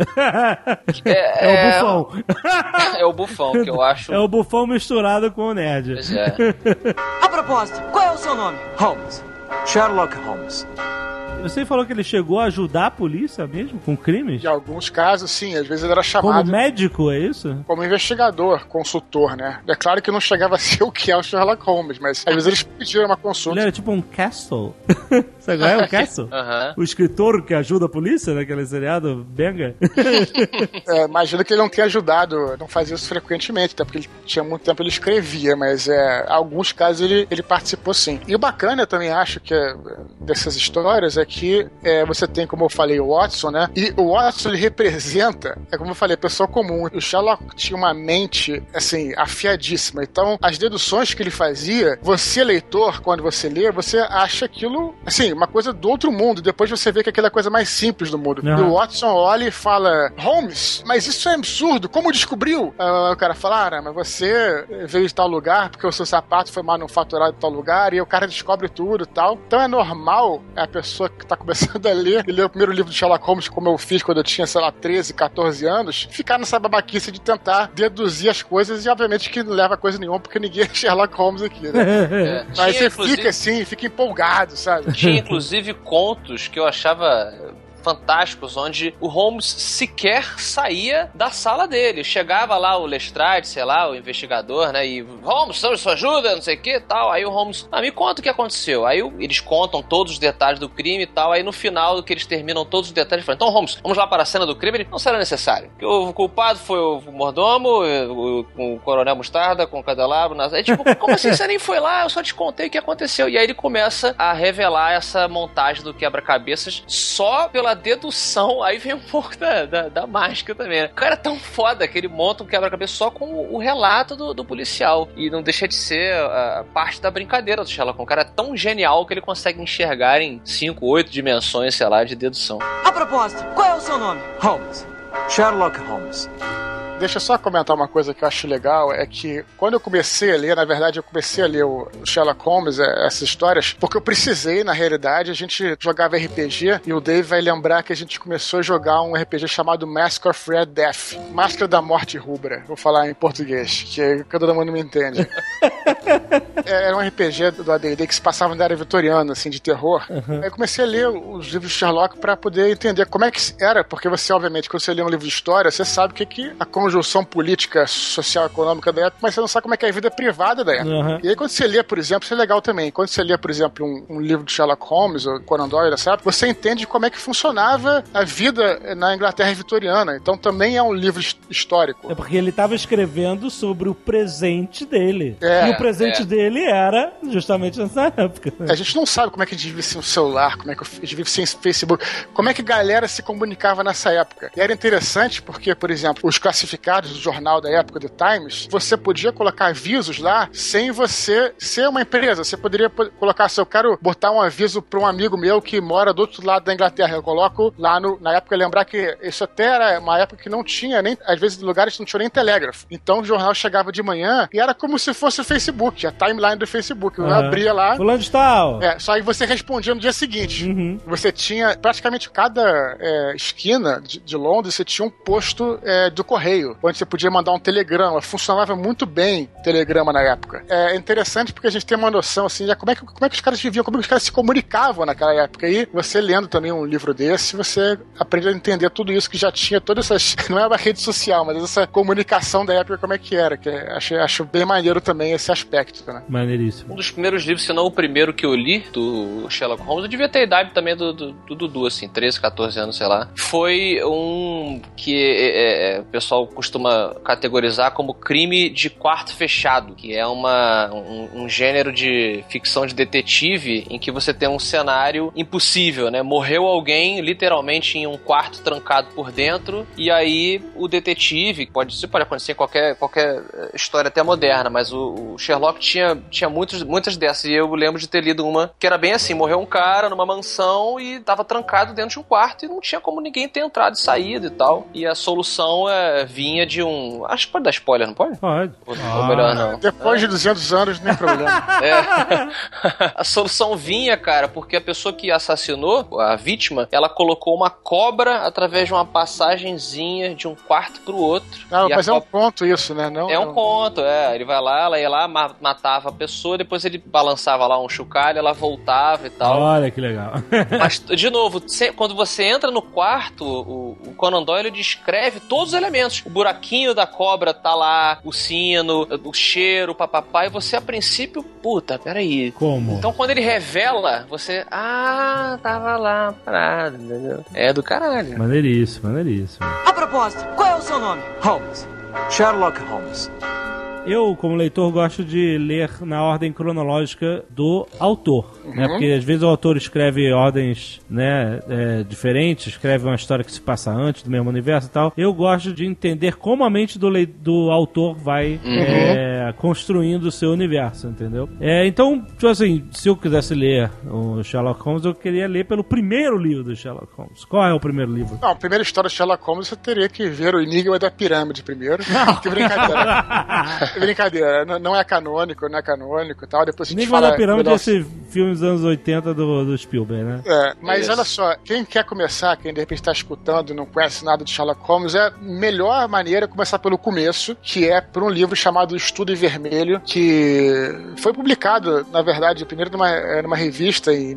É o bufão. É o bufão, que eu acho... É o bufão misturado com o nerd. Pois é. A propósito, qual é o seu nome? Holmes. Sherlock Holmes. Você falou que ele chegou a ajudar a polícia mesmo com crimes? Em alguns casos, sim. Às vezes ele era chamado... Como médico, é isso? Como investigador, consultor, né? É claro que não chegava a ser o que é o Sherlock Holmes, mas às vezes eles pediram uma consulta. Ele era tipo um Castle. Sabe qual é o Castle? Uhum. O escritor que ajuda a polícia, naquele seriado Benga. Imagino que ele não tenha ajudado, não fazia isso frequentemente, até porque ele tinha muito tempo, ele escrevia, mas alguns casos ele participou sim. E o bacana, eu também acho que dessas histórias é que você tem, como eu falei, o Watson, né? E o Watson, ele representa, como eu falei, a pessoa comum. O Sherlock tinha uma mente, assim, afiadíssima. Então, as deduções que ele fazia, você, leitor, quando você lê, você acha aquilo, assim, uma coisa do outro mundo. Depois você vê que aquilo é a coisa mais simples do mundo. Uhum. E o Watson olha e fala, Holmes, mas isso é absurdo, como descobriu? O cara fala, mas você veio de tal lugar porque o seu sapato foi manufaturado em tal lugar, e o cara descobre tudo e tal. Então é normal a pessoa que tá começando a ler, e ler o primeiro livro de Sherlock Holmes, como eu fiz quando eu tinha, sei lá, 13, 14 anos, ficar nessa babaquice de tentar deduzir as coisas, e obviamente que não leva a coisa nenhuma, porque ninguém é Sherlock Holmes aqui, né? Mas você fica assim, fica empolgado, sabe? Tinha inclusive contos que eu achava fantásticos, onde o Holmes sequer saía da sala dele. Chegava lá o Lestrade, sei lá, o investigador, né, e Holmes, precisamos de sua ajuda, não sei o que, tal. Aí o Holmes, me conta o que aconteceu. Aí eles contam todos os detalhes do crime e tal. Aí no final, que eles terminam todos os detalhes, falam, então Holmes, vamos lá para a cena do crime. Ele, não será necessário. O culpado foi o mordomo, o coronel Mostarda, com o candelabro. É tipo, como assim você nem foi lá? Eu só te contei o que aconteceu. E aí ele começa a revelar essa montagem do quebra-cabeças só pela dedução. Aí vem um pouco da mágica também, né? O cara é tão foda que ele monta um quebra-cabeça só com o relato do policial. E não deixa de ser parte da brincadeira do Sherlock Holmes. O cara é tão genial que ele consegue enxergar em 5, 8 dimensões, sei lá, de dedução. A propósito, qual é o seu nome? Holmes. Sherlock Holmes. Deixa eu só comentar uma coisa que eu acho legal, é que quando eu comecei a ler, na verdade eu comecei a ler o Sherlock Holmes, essas histórias, porque eu precisei, na realidade, a gente jogava RPG, e o Dave vai lembrar que a gente começou a jogar um RPG chamado Mask of Red Death, Máscara da Morte Rubra, vou falar em português, que todo mundo me entende. Era um RPG do AD&D que se passava na era vitoriana, assim, de terror. Uhum. Aí eu comecei a ler os livros de Sherlock pra poder entender como é que era, porque você, obviamente, quando você lê um livro de história, você sabe o que a conjunção política, social, econômica da época, mas você não sabe como é que é a vida privada da época. Uhum. E aí quando você lê, por exemplo, isso é legal também, quando você lê, por exemplo, um livro de Sherlock Holmes, ou Conan Doyle, sabe? Você entende como é que funcionava a vida na Inglaterra vitoriana. Então também é um livro histórico. É porque ele estava escrevendo sobre o presente dele. E o presente dele era justamente nessa época. A gente não sabe como é que a gente vive sem o celular, como é que a gente vive sem Facebook, como é que a galera se comunicava nessa época. E era interessante porque, por exemplo, os classificados publicados no jornal da época do Times, você podia colocar avisos lá sem você ser uma empresa. Você poderia colocar, se eu quero botar um aviso para um amigo meu que mora do outro lado da Inglaterra, eu coloco lá na época, lembrar que isso até era uma época que não tinha nem, às vezes, lugares não tinham nem telégrafo. Então o jornal chegava de manhã e era como se fosse o Facebook, a timeline do Facebook. Eu abria lá. Fulano de tal. Só que você respondia no dia seguinte. Você tinha, praticamente cada esquina de Londres, você tinha um posto do correio, onde você podia mandar um telegrama. Funcionava muito bem telegrama na época. É interessante porque a gente tem uma noção, assim, de como é que os caras viviam, como é que os caras se comunicavam naquela época. E você lendo também um livro desse, você aprende a entender tudo isso, que já tinha todas essas, não é uma rede social, mas essa comunicação da época, como é que era, que acho bem maneiro também esse aspecto, né? Maneiríssimo. Um dos primeiros livros, se não o primeiro que eu li, do Sherlock Holmes, eu devia ter a idade também do Dudu, assim, 13, 14 anos, sei lá. Foi um que o pessoal costuma categorizar como crime de quarto fechado, que é um gênero de ficção de detetive em que você tem um cenário impossível, né? Morreu alguém, literalmente, em um quarto trancado por dentro, e aí o detetive, pode acontecer em qualquer história até moderna, mas o Sherlock tinha muitas dessas, e eu lembro de ter lido uma que era bem assim, morreu um cara numa mansão e tava trancado dentro de um quarto e não tinha como ninguém ter entrado e saído e tal, e a solução vinha de um... Acho que pode dar spoiler, não pode? Pode. Ou melhor não. Depois de 200 anos, nem problema. A solução vinha, cara, porque a pessoa que assassinou, a vítima, ela colocou uma cobra através de uma passagenzinha de um quarto pro outro. Mas é um conto isso, né? Não, um conto, ele vai lá, ela ia lá, matava a pessoa, depois ele balançava lá um chocalho, ela voltava e tal. Olha que legal. Mas, de novo, quando você entra no quarto, o Conan Doyle descreve todos os elementos. O buraquinho da cobra tá lá, o sino, o cheiro, o papapá, e você, a princípio, puta, peraí. Como? Então, quando ele revela, você, tava lá, parado, entendeu? É do caralho. Maneiríssimo. A propósito, qual é o seu nome? Holmes. Sherlock Holmes. Eu, como leitor, gosto de ler na ordem cronológica do autor, né? Porque às vezes o autor escreve ordens, né, diferentes, escreve uma história que se passa antes do mesmo universo e tal. Eu gosto de entender como a mente do autor vai construindo o seu universo, entendeu? Então, tipo assim, se eu quisesse ler o Sherlock Holmes, eu queria ler pelo primeiro livro do Sherlock Holmes. Qual é o primeiro livro? Não, a primeira história do Sherlock Holmes você teria que ver o Enigma da Pirâmide primeiro. Que brincadeira. Brincadeira, não é canônico e tal. Depois a gente Enigma da Pirâmide é esse filme dos anos 80 do Spielberg, né? Mas olha só, quem quer começar, quem de repente está escutando e não conhece nada de Sherlock Holmes, a melhor maneira é começar pelo começo, que é por um livro chamado Estudo em Vermelho, que foi publicado, na verdade, primeiro numa revista em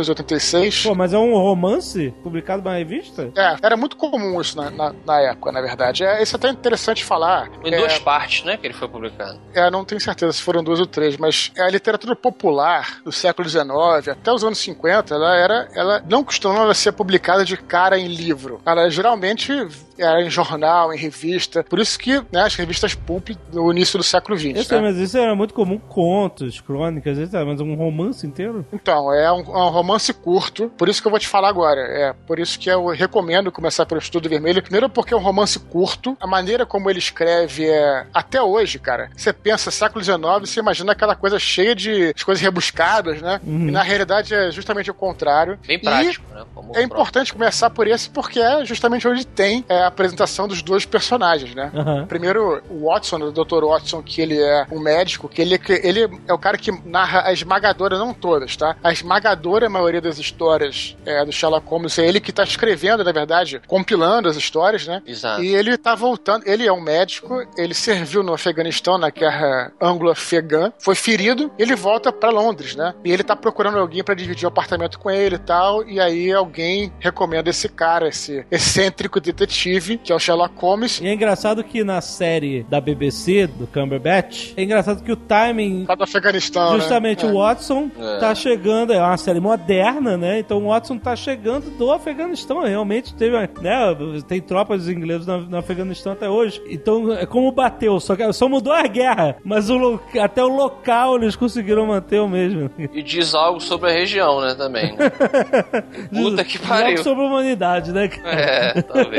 1886. Pô, mas é um romance publicado numa revista? Era muito comum isso na época, na verdade. Isso é até interessante falar. Em duas partes, né, que ele foi publicado. Não tenho certeza se foram 2 ou 3, mas a literatura popular do século XIX, até os anos 50, ela não costumava ser publicada de cara em livro. Ela geralmente era em jornal, em revista. Por isso que, né, as revistas pulp no início do século XX. Eu sei, mas isso era muito comum, contos, crônicas, mas um romance inteiro? Então, é um romance curto, por isso que eu vou te falar agora. Por isso que eu recomendo começar pelo Estudo Vermelho. Primeiro porque é um romance curto, a maneira como ele escreve até hoje, cara, você pensa século XIX, você imagina aquela coisa cheia de coisas rebuscadas, né? E na realidade é justamente o contrário. Bem prático, né? É importante começar por esse porque é justamente onde tem a apresentação dos dois personagens, né? Primeiro, o Watson, o Dr. Watson, que ele é um médico, que ele é o cara que narra a esmagadora, não todas, tá? A esmagadora maioria das histórias do Sherlock Holmes, é ele que tá escrevendo, na verdade, compilando as histórias, né? Exato. E ele tá voltando, ele é um médico, ele serviu no Afeganistão, na guerra anglo-afegã, foi ferido, ele volta pra Londres, né? E ele tá procurando alguém pra dividir o apartamento com ele e tal, e aí alguém recomenda esse cara, esse excêntrico detetive, que é o Sherlock Holmes. E é engraçado que na série da BBC, do Cumberbatch, é engraçado que o timing... Tá do Afeganistão, justamente, né? O Watson tá chegando, é uma série moderna, né? Então o Watson tá chegando do Afeganistão, realmente teve, né? Tem tropas ingleses no Afeganistão até hoje. Então é como bateu, só mudou a guerra, mas até o local eles conseguiram manter o mesmo. E diz algo sobre a região, né, também, né? Puta que pariu. Diz algo sobre a humanidade, né? Talvez.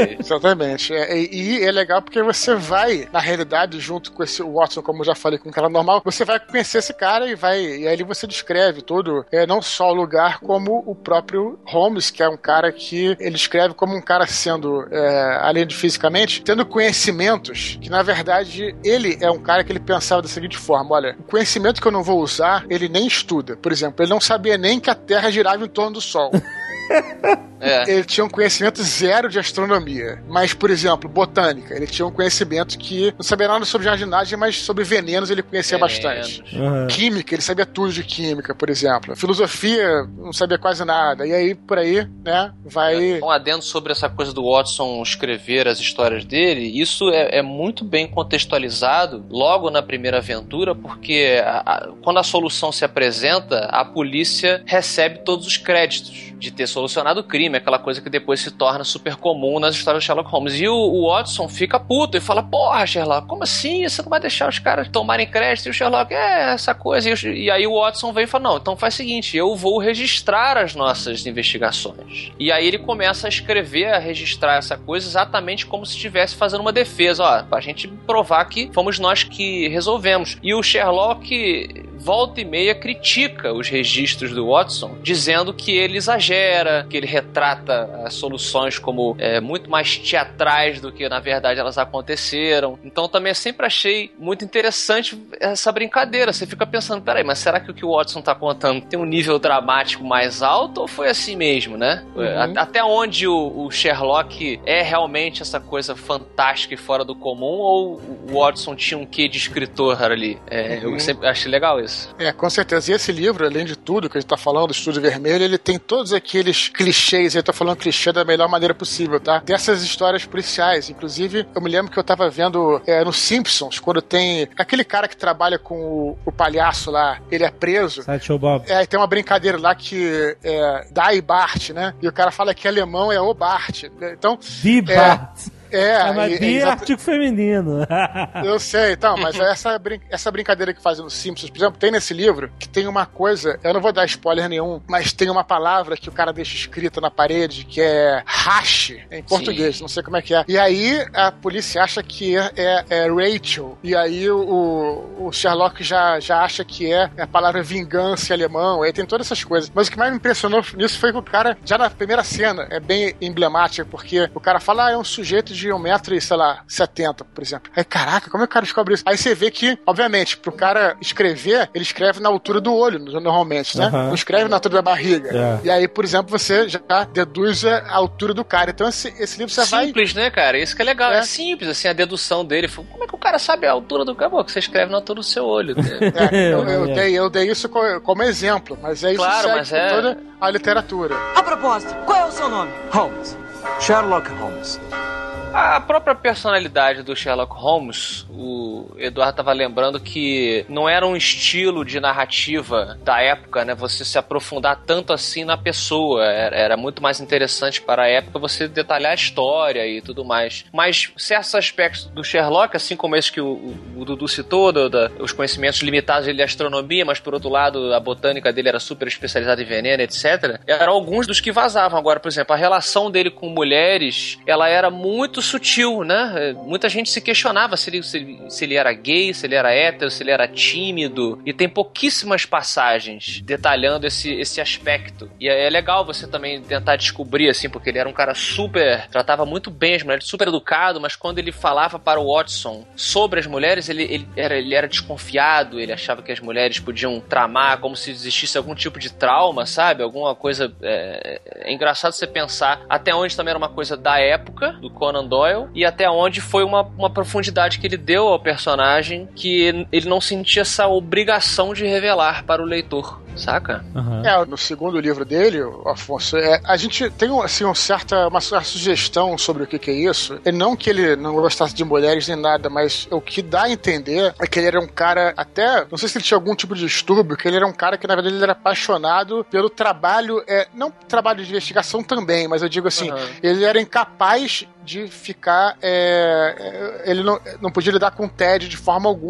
Exatamente. E é legal porque você vai, na realidade, junto com esse Watson, como eu já falei, com um cara normal, você vai conhecer esse cara e aí você descreve tudo, não só o lugar, como o próprio Holmes, que é um cara que ele escreve como um cara sendo, além de fisicamente, tendo conhecimentos que, na verdade, ele é um cara que ele pensava da seguinte forma: olha, o conhecimento que eu não vou usar, ele nem estuda. Por exemplo, ele não sabia nem que a Terra girava em torno do Sol. Ele tinha um conhecimento zero de astronomia. Mas, por exemplo, botânica. Ele tinha um conhecimento que não sabia nada sobre jardinagem, mas sobre venenos ele conhecia bastante. Química, ele sabia tudo de química, por exemplo. Filosofia, não sabia quase nada. E aí, por aí, né, vai... Um adendo sobre essa coisa do Watson escrever as histórias dele, isso é muito bem contextualizado logo na primeira aventura, porque quando a solução se apresenta, a polícia recebe todos os créditos de ter solucionado o crime, aquela coisa que depois se torna super comum nas histórias de Sherlock Holmes. E o Watson fica puto e fala: porra, Sherlock, como assim? Você não vai deixar os caras tomarem crédito? E o Sherlock, essa coisa. E aí o Watson vem e fala: não, então faz o seguinte, eu vou registrar as nossas investigações. E aí ele começa a escrever, a registrar essa coisa exatamente como se estivesse fazendo uma defesa, ó, pra gente provar que fomos nós que resolvemos. E o Sherlock volta e meia critica os registros do Watson, dizendo que ele exagera, que ele retrata as soluções como muito mais teatrais do que na verdade elas aconteceram. Então também sempre achei muito interessante essa brincadeira. Você fica pensando, peraí, mas será que o que o Watson tá contando tem um nível dramático mais alto ou foi assim mesmo, né? Até onde o Sherlock é realmente essa coisa fantástica e fora do comum, ou o Watson tinha um quê de escritor ali? Eu sempre achei legal isso. Com certeza. E esse livro, além de tudo que a gente tá falando, do Estúdio Vermelho, ele tem todos aqueles clichês, eu tô falando clichê da melhor maneira possível, tá? Dessas histórias policiais. Inclusive, eu me lembro que eu tava vendo no Simpsons, quando tem aquele cara que trabalha com o palhaço lá, ele é preso. Sideshow Bob. Tem uma brincadeira lá que Die Bart, né? E o cara fala que alemão é o Bart. Então... Die Bart. Mas é artigo feminino. Eu sei, então, mas essa brincadeira que fazem nos Simpsons, por exemplo, tem nesse livro que tem uma coisa, eu não vou dar spoiler nenhum, mas tem uma palavra que o cara deixa escrita na parede, que é hash, em português, não sei como é que é. E aí a polícia acha que é Rachel, e aí o Sherlock já acha que é a palavra vingança em alemão, aí tem todas essas coisas. Mas o que mais me impressionou nisso foi que o cara, já na primeira cena, é bem emblemática, porque o cara fala, é um sujeito de 1,70 m, por exemplo. Aí, caraca, como é que o cara descobre isso? Aí você vê que, obviamente, pro cara escrever, ele escreve na altura do olho, normalmente, né? Não escreve na altura da barriga. E aí, por exemplo, você já deduz a altura do cara. Então, esse livro você vai... Simples, né, cara? Isso que é legal. É simples, assim, a dedução dele. Como é que o cara sabe a altura do cara? Pô, que você escreve na altura do seu olho. Eu dei isso como exemplo, mas é isso, claro, mas toda a literatura. A propósito, qual é o seu nome? Holmes. Sherlock Holmes. A própria personalidade do Sherlock Holmes, o Eduardo estava lembrando que não era um estilo de narrativa da época, né? Você se aprofundar tanto assim na pessoa. Era muito mais interessante para a época você detalhar a história e tudo mais. Mas certos aspectos do Sherlock, assim como esse que o Dudu citou, os conhecimentos limitados de astronomia, mas por outro lado a botânica dele era super especializada em veneno, etc. Eram alguns dos que vazavam. Agora, por exemplo, a relação dele com mulheres, ela era muito sutil, né? Muita gente se questionava se ele era gay, se ele era hétero, se ele era tímido, e tem pouquíssimas passagens detalhando esse aspecto. E é legal você também tentar descobrir, assim, porque ele era um cara tratava muito bem as mulheres, super educado, mas quando ele falava para o Watson sobre as mulheres, ele era desconfiado, ele achava que as mulheres podiam tramar como se existisse algum tipo de trauma, sabe? Alguma coisa... É engraçado você pensar até onde também era uma coisa da época, do Conan Doyle, e até onde foi uma profundidade que ele deu ao personagem, que ele não sentia essa obrigação de revelar para o leitor, saca? No segundo livro dele, Afonso, a gente tem assim, uma certa sugestão sobre o que é isso. E não que ele não gostasse de mulheres nem nada, mas o que dá a entender é que ele era um cara, até, não sei se ele tinha algum tipo de distúrbio, que ele era um cara que na verdade ele era apaixonado pelo trabalho, não trabalho de investigação também, mas eu digo assim, ele era incapaz de ficar, ele não podia lidar com tédio de forma alguma.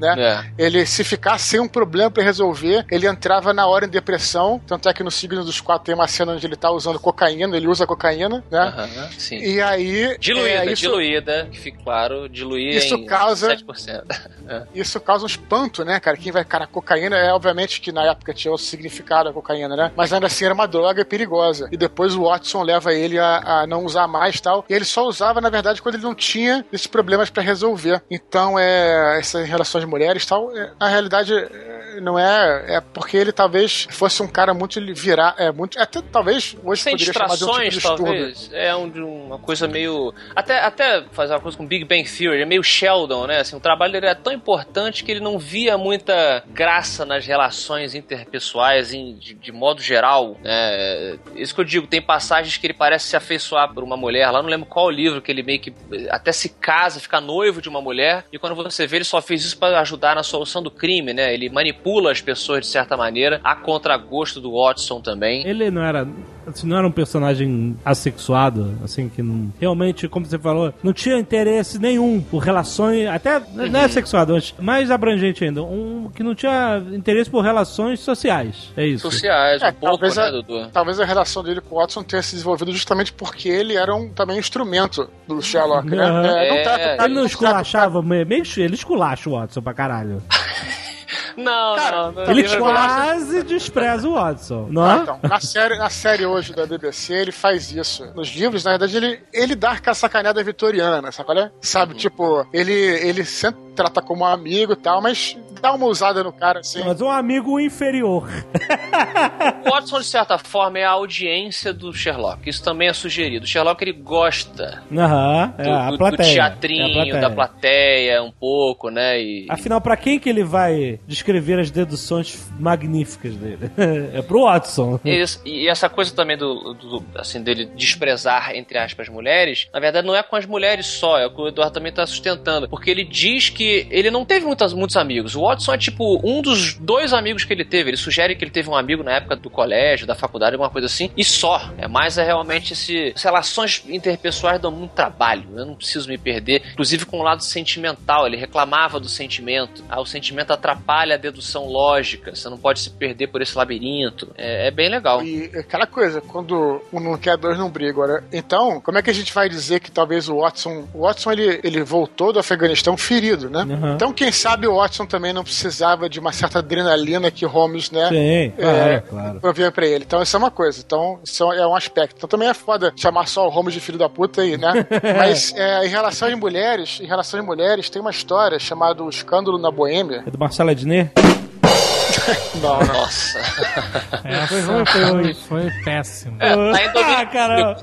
né? Ele, se ficasse sem um problema pra resolver, ele entrava na hora em depressão, tanto é que no Signo dos Quatro tem uma cena onde ele tá usando cocaína, ele usa cocaína, né? Sim. E aí... Diluída, que fique claro, diluída isso em causa, 7%. Isso causa um espanto, né, cara? Cara, cocaína obviamente que na época tinha outro significado a cocaína, né? Mas ainda assim era uma droga perigosa. E depois o Watson leva ele a não usar mais e tal. E ele só usava, na verdade, quando ele não tinha esses problemas pra resolver. Então, essas relações de mulheres e tal, na realidade, não é porque ele talvez fosse um cara muito até talvez hoje sem poderia chamar de um tipo de distúrbio. Talvez. É uma coisa meio... Até fazer uma coisa com Big Bang Theory, é meio Sheldon, né? Assim, o trabalho dele é tão importante que ele não via muita graça nas relações interpessoais de modo geral, né? Isso que eu digo, tem passagens que ele parece se afeiçoar por uma mulher, lá não lembro qual livro, que ele meio que até se casa, fica noivo de uma mulher, e quando você vê, ele só fez isso para ajudar na solução do crime, né? Ele manipula as pessoas de certa maneira, a contragosto do Watson também. Ele não era um personagem assexuado, assim, que não, realmente, como você falou, não tinha interesse nenhum por relações, até não é sexuado, mas mais abrangente ainda, que não tinha interesse por relações sociais, é isso. Sociais, um pouco, né, Dudu? Talvez a relação dele com o Watson tenha se desenvolvido justamente porque ele era também um instrumento do Sherlock, né? Ele não esculachava, ele esculacha o Watson pra caralho. Não. Ele quase despreza o Watson. Não? Então, na série hoje da BBC, ele faz isso. Nos livros, na verdade, ele dá a sacaneada vitoriana, sabe qual é? Sabe, tipo, ele sempre trata como um amigo e tal, mas dá uma usada no cara, assim. Mas um amigo inferior. O Watson, de certa forma, é a audiência do Sherlock. Isso também é sugerido. O Sherlock, ele gosta do teatrinho, da plateia, um pouco, né? Afinal, pra quem que ele vai descrever as deduções magníficas dele? É pro Watson. E essa coisa também assim, dele desprezar, entre aspas, mulheres, na verdade não é com as mulheres só, é o que o Eduardo também tá sustentando, porque ele diz que ele não teve muitos amigos. O Watson é tipo um dos 2 amigos que ele teve. Ele sugere que ele teve um amigo na época do colégio, da faculdade, alguma coisa assim, e só. Mas realmente as relações interpessoais dão muito trabalho. Eu não preciso me perder, inclusive com o lado sentimental. Ele reclamava do sentimento. O sentimento atrapalha a dedução lógica. Você não pode se perder por esse labirinto. É bem legal. E aquela coisa, quando um não quer, 2 não brigam. Né? Então, como é que a gente vai dizer que talvez o Watson ele voltou do Afeganistão ferido, né? Uhum. Então, quem sabe o Watson também não precisava de uma certa adrenalina que Holmes, né? Sim, claro. Provia pra ele. Então, isso é uma coisa. Então, isso é um aspecto. Então, também é foda chamar só o Holmes de filho da puta aí, né? Mas, em relação às mulheres, tem uma história chamada O Escândalo na Boêmia. É do Marcelo Adnet? Não. Nossa. Foi péssimo. Caramba.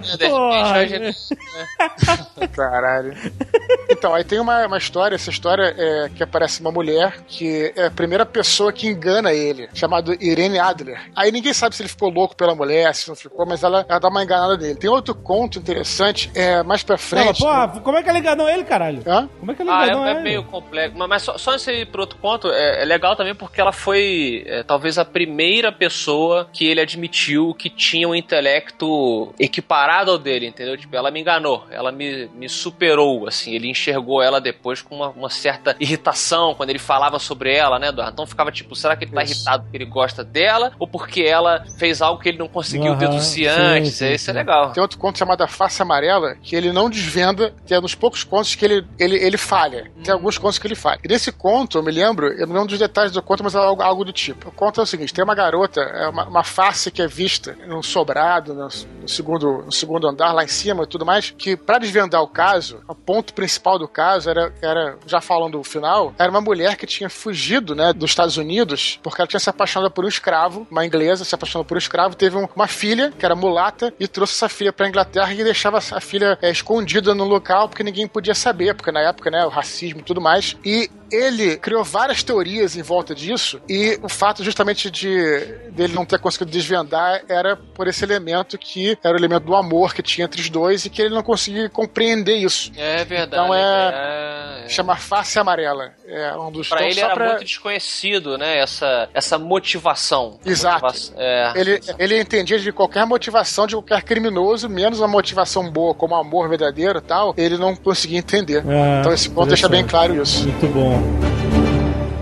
Caralho. Então, aí tem uma história, essa história que aparece uma mulher que é a primeira pessoa que engana ele, chamada Irene Adler. Aí ninguém sabe se ele ficou louco pela mulher, se não ficou, mas ela dá uma enganada nele. Tem outro conto interessante, mais pra frente... Como é que ela enganou ele, caralho? Hã? Como é que ela enganou ele? É meio complexo. Mas só esse por outro ponto, é legal também porque ela foi talvez a primeira pessoa que ele admitiu que tinha um intelecto equiparado ao dele, entendeu? Tipo, ela me enganou, ela me superou, assim, ele enxergou ela depois com uma certa irritação quando ele falava sobre ela, né, Eduardo? Então ficava tipo, será que ele tá irritado porque ele gosta dela ou porque ela fez algo que ele não conseguiu deduzir antes? Sim. Isso é legal. Tem outro conto chamado A Face Amarela, que ele não desvenda, que é nos poucos contos que ele falha. Tem alguns contos que ele falha. E nesse conto, eu não lembro dos detalhes do conto, mas é algo do tipo. O conto é o seguinte, tem uma garota, uma face que é vista num sobrado, no segundo andar, lá em cima e tudo mais, que pra desvendar o caso, o ponto principal do caso era já falando do final, era uma mulher que tinha fugido, né, dos Estados Unidos, porque ela tinha se apaixonado por um escravo, uma inglesa se apaixonou por um escravo, teve uma filha, que era mulata, e trouxe essa filha pra Inglaterra e deixava a filha escondida no local, porque ninguém podia saber, porque na época, né, o racismo e tudo mais, e ele criou várias teorias em volta disso, e o fato justamente dele não ter conseguido desvendar era por esse elemento que era o elemento do amor que tinha entre os dois e que ele não conseguia compreender isso. É verdade. Então chama Face Amarela. É um dos pra ele era muito desconhecido, né? Essa motivação. Exato. Ele entendia de qualquer motivação de qualquer criminoso, menos uma motivação boa, como amor verdadeiro e tal, ele não conseguia entender. Então esse ponto deixa bem claro isso. Muito bom.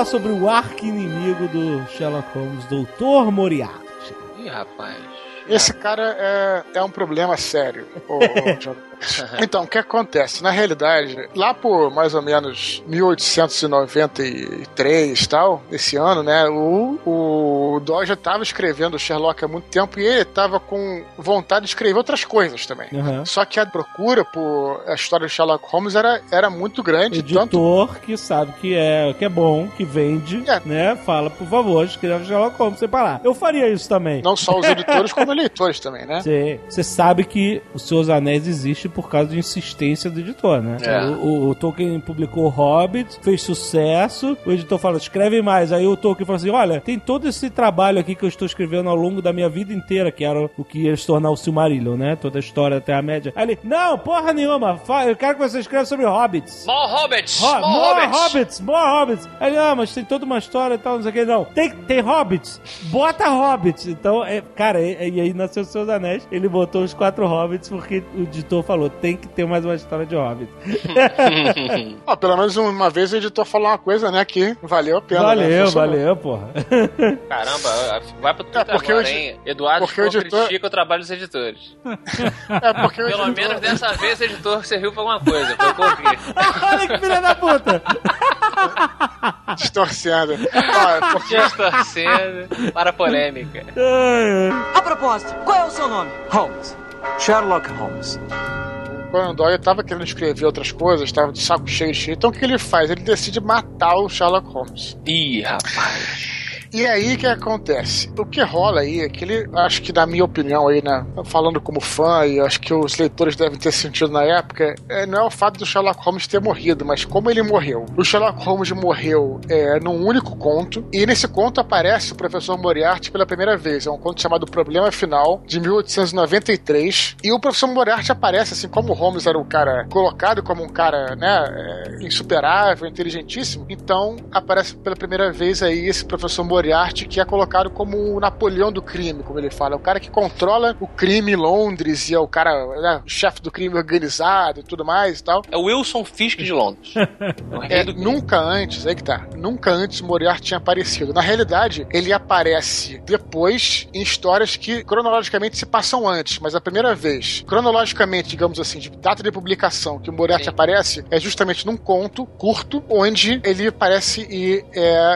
falar sobre o arqui-inimigo do Sherlock Holmes, Dr. Moriarty. Ih, rapaz. Esse cara é um problema sério. Então, o que acontece? Na realidade, lá por mais ou menos 1893 e tal, esse ano, né, o Doyle já estava escrevendo o Sherlock há muito tempo e ele estava com vontade de escrever outras coisas também. Uhum. Só que a procura por a história do Sherlock Holmes era muito grande. Editor que sabe que é bom, que vende, né, fala, por favor, escreva o Sherlock Holmes sem parar. Eu faria isso também. Não só os editores, como os leitores também, né? Você sabe que o Senhor dos Anéis existe por causa de insistência do editor, né? O Tolkien publicou Hobbit, fez sucesso, o editor falou, escreve mais. Aí o Tolkien falou assim, olha, tem todo esse trabalho aqui que eu estou escrevendo ao longo da minha vida inteira, que era o que ia se tornar o Silmarillion, né? Toda a história até a média. Aí ele, não, porra nenhuma, eu quero que você escreva sobre Hobbits. More Hobbits! More Hobbits! Aí ele, mas tem toda uma história e tal, não sei o que. Não, tem Hobbits, bota Hobbits. Então, cara, e aí nasceu o Senhor dos Anéis, ele botou os 4 Hobbits porque o editor falou, tem que ter mais uma história de Hobbit. Pelo menos uma vez o editor falou uma coisa, né, que valeu a pena. Valeu, porra. Caramba, vai pro Twitter agora, hein? Eduardo critica o trabalho dos editores. Pelo menos dessa vez o editor serviu pra alguma coisa, foi ouvir. Olha que filha da puta! Distorcendo. Distorcendo para a polêmica. A propósito, qual é o seu nome? Holmes. Sherlock Holmes. Quando o Doyle estava querendo escrever outras coisas, estava de saco cheio. Então o que ele faz? Ele decide matar o Sherlock Holmes. Ih, rapaz. E aí o que acontece? O que rola aí é que ele, acho que na minha opinião aí, né, falando como fã, e acho que os leitores devem ter sentido na época, não é o fato do Sherlock Holmes ter morrido, mas como ele morreu. O Sherlock Holmes morreu num único conto, e nesse conto aparece o professor Moriarty pela primeira vez. É um conto chamado Problema Final, de 1893, e o professor Moriarty aparece, assim, como o Holmes era um cara colocado como um cara, né, insuperável, inteligentíssimo, então aparece pela primeira vez aí esse professor Moriarty, que é colocado como o Napoleão do crime, como ele fala. É o cara que controla o crime em Londres e é o cara, né, o chefe do crime organizado e tudo mais e tal. É o Wilson Fisk de Londres. Nunca antes Moriarty tinha aparecido. Na realidade, ele aparece depois em histórias que cronologicamente se passam antes, mas a primeira vez, cronologicamente, digamos assim, de data de publicação que o Moriarty aparece, é justamente num conto curto, onde ele aparece e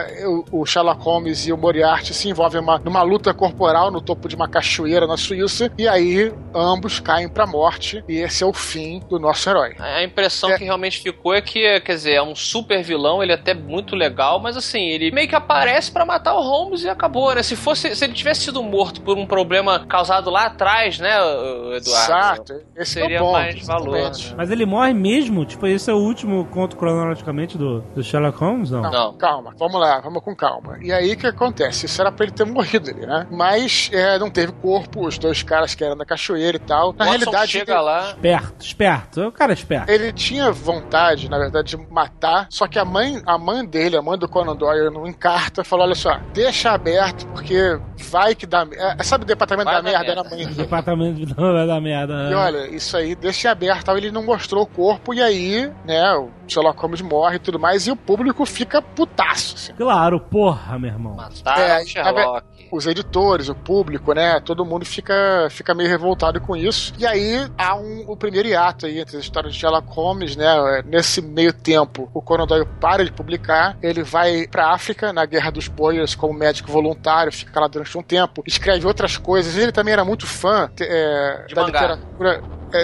o Sherlock Holmes e o Moriarty se envolvem numa luta corporal no topo de uma cachoeira na Suíça, e aí ambos caem pra morte, e esse é o fim do nosso herói. A impressão que realmente ficou é que, quer dizer, é um super vilão, ele é até muito legal, mas assim, ele meio que aparece pra matar o Holmes e acabou, né? Se ele tivesse sido morto por um problema causado lá atrás, né, Eduardo? Exato. Esse seria mais valor. Né? Mas ele morre mesmo? Tipo, esse é o último conto cronologicamente do Sherlock Holmes? Não. Calma, vamos lá, vamos com calma. E aí o que acontece? Isso era pra ele ter morrido ali, né? Mas não teve corpo, os dois caras que eram da cachoeira e tal. Na realidade, chega lá. Esperto. É o cara esperto. Ele tinha vontade, na verdade, de matar, só que a mãe dele, a mãe do Conan Doyle, não encarta, falou, olha só, deixa aberto, porque vai que dá... sabe o departamento da merda? Era a mãe dele. Departamento da merda. E olha, isso aí, deixa aberto, tal, ele não mostrou o corpo, e aí, né, o Sherlock Holmes morre e tudo mais, e o público fica putaço, assim. Claro, porra, meu irmão. Mataram o Sherlock. Os editores, o público, né, todo mundo fica meio revoltado com isso. E aí há o primeiro hiato aí entre as histórias de Sherlock Holmes, né, nesse meio tempo o Conan Doyle para de publicar, ele vai pra África, na Guerra dos Boias, como médico voluntário, fica lá durante um tempo, escreve outras coisas, ele também era muito fã da literatura...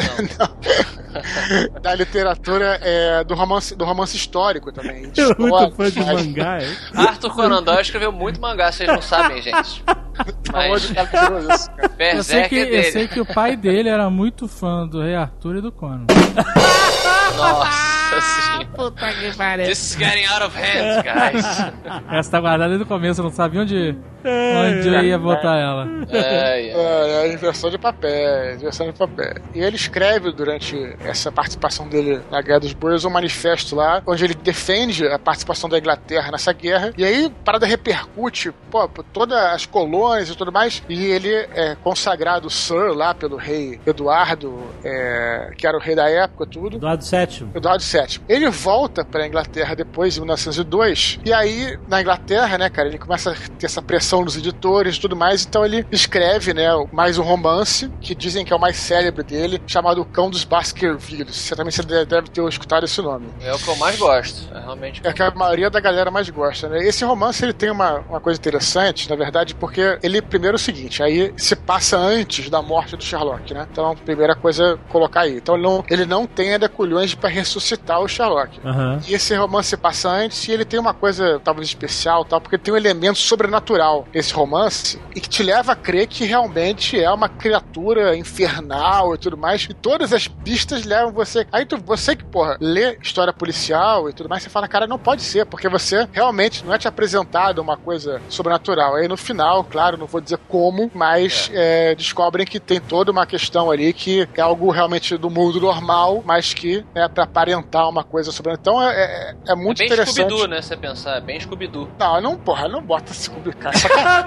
da literatura do romance histórico também. Muito fã de mangá, hein? Arthur Conan Doyle escreveu muito mangá, vocês não sabem, gente. Mas... eu sei que o pai dele era muito fã do Rei Arthur e do Conan. Nossa senhora. Puta que pariu. This is getting out of hand, guys. Essa tá guardada desde o começo, eu não sabia onde eu ia botar ela. É inversão de papel. E ele escreve durante essa participação dele na Guerra dos Boias um manifesto lá, onde ele defende a participação da Inglaterra nessa guerra, e aí a parada repercute por todas as colônias e tudo mais, e ele é consagrado Sir lá pelo rei Eduardo, que era o rei da época, tudo. Eduardo VII. Eduardo VII, acontece? Ele volta pra Inglaterra depois, em 1902, e aí, na Inglaterra, né, cara, ele começa a ter essa pressão dos editores e tudo mais, então ele escreve, né, mais um romance, que dizem que é o mais célebre dele, chamado O Cão dos Baskervilles. Certamente você deve ter escutado esse nome. É o que eu mais gosto, realmente. É que a maioria da galera mais gosta, né? Esse romance, ele tem uma coisa interessante, na verdade, porque ele, primeiro, é o seguinte, aí se passa antes da morte do Sherlock, né? Então, primeira coisa, colocar aí. Então, ele não tem ainda culhões pra ressuscitar o Sherlock. Uhum. E esse romance se passa antes, e ele tem uma coisa, talvez, especial, tal, porque tem um elemento sobrenatural, esse romance, e que te leva a crer que realmente é uma criatura infernal e tudo mais, e todas as pistas levam você... Aí você que, porra, lê história policial e tudo mais, você fala, cara, não pode ser, porque você realmente não é te apresentado uma coisa sobrenatural. Aí no final, claro, não vou dizer como, mas descobrem que tem toda uma questão ali que é algo realmente do mundo normal, mas que é pra aparentar uma coisa sobrenatural. Então é muito bem interessante. Scooby-Doo, né, você pensar, é bem Scooby-Doo. Não bota Scooby-Doo, cara.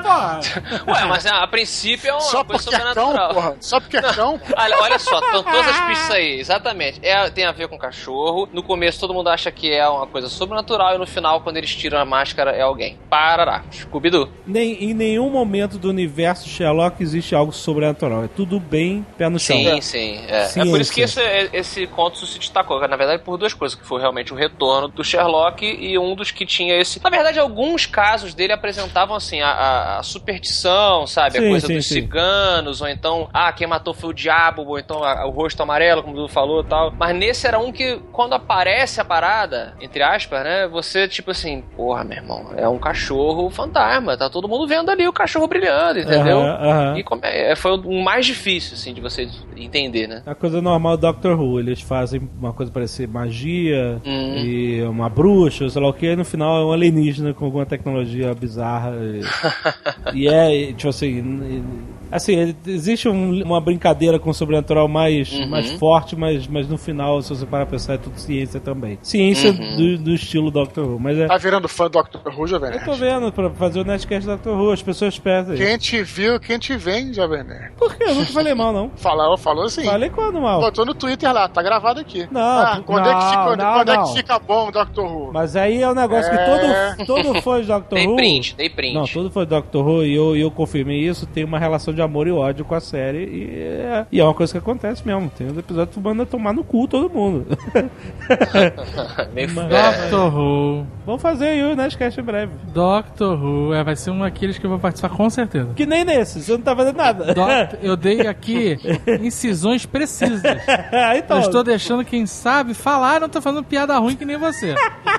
Ué, mas a princípio é uma só coisa porque é sobrenatural. cão, porra. Só porque é cão. Olha só, estão todas as pistas aí, exatamente. Tem a ver com cachorro. No começo todo mundo acha que é uma coisa sobrenatural e no final, quando eles tiram a máscara, é alguém. Parará. Scooby-Doo. Em nenhum momento do universo Sherlock existe algo sobrenatural. É tudo bem pé no chão. Sim. É por isso que esse conto se destacou. Na verdade, por duas coisas. Que foi realmente o retorno do Sherlock e um dos que tinha esse... Na verdade, alguns casos dele apresentavam, assim, a superstição, sabe? A coisa dos ciganos, ou então, quem matou foi o diabo, ou então o rosto amarelo, como o Dudu falou e tal. Mas nesse era um que, quando aparece a parada, entre aspas, né? Você, tipo assim, porra, meu irmão, é um cachorro fantasma. Tá todo mundo vendo ali o cachorro brilhando, entendeu? E foi o mais difícil, assim, de você entender, né? A coisa normal do Doctor Who. Eles fazem uma coisa parecer magia e uma bruxa, sei lá o que, e no final é um alienígena com alguma tecnologia bizarra. E tipo assim, existe uma brincadeira com o sobrenatural mais forte, mas no final, se você parar pra pensar, é tudo ciência também. Ciência do estilo Doctor Who. Mas Tá virando fã do Doctor Who, Jovem Nerd? Eu tô vendo, pra fazer o Nerdcast do Doctor Who, as pessoas pedem. Quem te viu, quem te vem, Jovem Nerd? Por quê? Eu nunca falei mal, não. Falou sim. Falei quando mal? Botou no Twitter lá, tá gravado aqui. Quando é que fica bom o Doctor Who? Mas aí é um negócio que todo fã de Doctor Who... Tem print. Não, todo fã de Doctor Who, e eu confirmei isso, tem uma relação de amor e ódio com a série, e é uma coisa que acontece mesmo. Tem um episódio que manda tomar no cu todo mundo. Doctor Who. Vamos fazer aí o Nerdcast em breve. Doctor Who, vai ser um daqueles que eu vou participar com certeza. Que nem nesse, você não tá fazendo nada. Eu dei aqui incisões precisas. Então, eu estou deixando quem sabe falar e não tô fazendo piada ruim que nem você.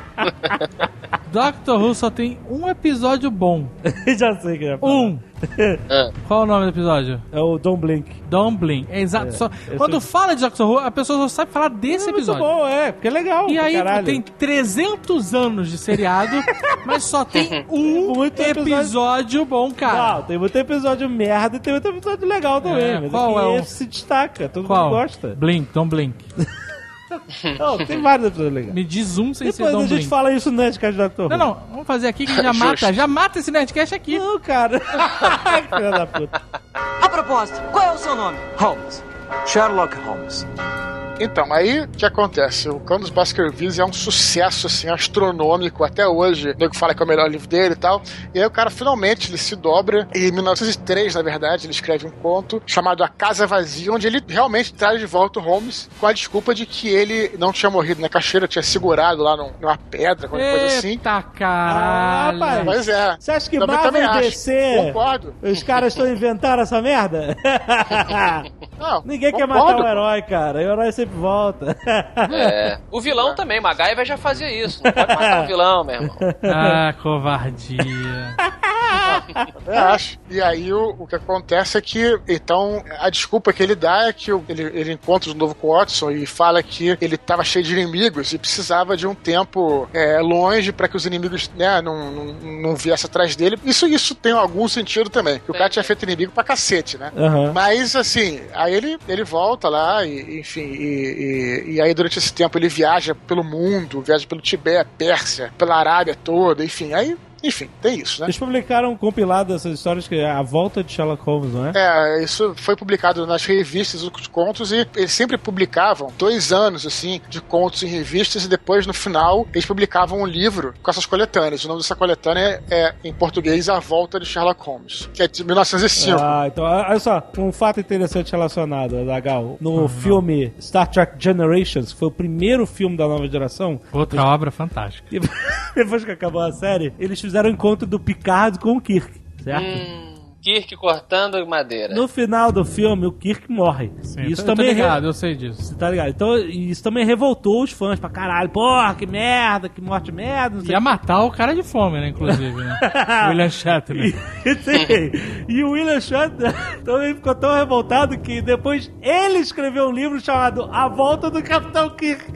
Doctor Who só tem um episódio bom. Já sei que é. Qual é o nome do episódio? É o Don't Blink. Don't Blink, é exato. Quando fala de Doctor Who, a pessoa só sabe falar desse episódio. Muito bom, porque é legal. E aí caralho. Tem 300 anos de seriado, mas só tem um episódio bom, cara. Não, tem muito episódio merda e tem muito episódio legal também. Mas qual esse se destaca, todo mundo gosta. Blink, Don't Blink. Não, tem vários episódios legais. Me diz um sem ser Don't Depois a gente Blink. fala isso no Nerdcast do Doctor Who. Não, vamos fazer aqui que já mata esse Nerdcast aqui. Não, cara. Filha da puta. A propósito, qual é o seu nome? Holmes. Sherlock Holmes. Então, aí o que acontece? O Cão dos Baskervilles é um sucesso assim, astronômico até hoje. O nego fala que é o melhor livro dele e tal. E aí o cara finalmente ele se dobra. E em 1903, na verdade, ele escreve um conto chamado A Casa Vazia, onde ele realmente traz de volta o Holmes com a desculpa de que ele não tinha morrido na caixeira, tinha segurado lá numa pedra, qualquer coisa assim. Eita caralho! Rapaz, mas você acha que Marvel e DC, concordo. Os caras estão inventando essa merda? Não, ninguém quer matar o herói, cara. O herói sempre volta. O vilão também, MacGyver já fazia isso. Não pode matar o vilão, meu irmão. Covardia. Eu acho. E aí o que acontece é que, então, a desculpa que ele dá é que ele encontra de novo com o Watson e fala que ele estava cheio de inimigos e precisava de um tempo longe para que os inimigos não viessem atrás dele. Isso tem algum sentido também. Que o cara tinha feito inimigo pra cacete, né? Uhum. Mas, assim, aí ele volta lá e, enfim, e aí durante esse tempo ele viaja pelo mundo, viaja pelo Tibete, Pérsia, pela Arábia toda, enfim, aí Enfim, tem isso, né? Eles publicaram um compilado dessas histórias que é a volta de Sherlock Holmes, não é? Isso foi publicado nas revistas, os contos, e eles sempre publicavam 2 anos, assim, de contos em revistas, e depois, no final, eles publicavam um livro com essas coletâneas. O nome dessa coletânea é, em português, A Volta de Sherlock Holmes, que é de 1905. Então, olha só, um fato interessante relacionado, Azaghal. No filme Star Trek Generations, que foi o primeiro filme da nova geração. Outra obra fantástica. Depois que acabou a série, eles fizeram o encontro do Picard com o Kirk, certo? Kirk cortando madeira. No final do filme, o Kirk morre. Sim, Isso eu também tô ligado, eu sei disso. Você tá ligado? Então, isso também revoltou os fãs pra caralho. Porra, que merda, que morte merda. Não sei Ia matar o cara de fome, né, inclusive, né? William Shatner. E o William Shatner também ficou tão revoltado que depois ele escreveu um livro chamado A Volta do Capitão Kirk.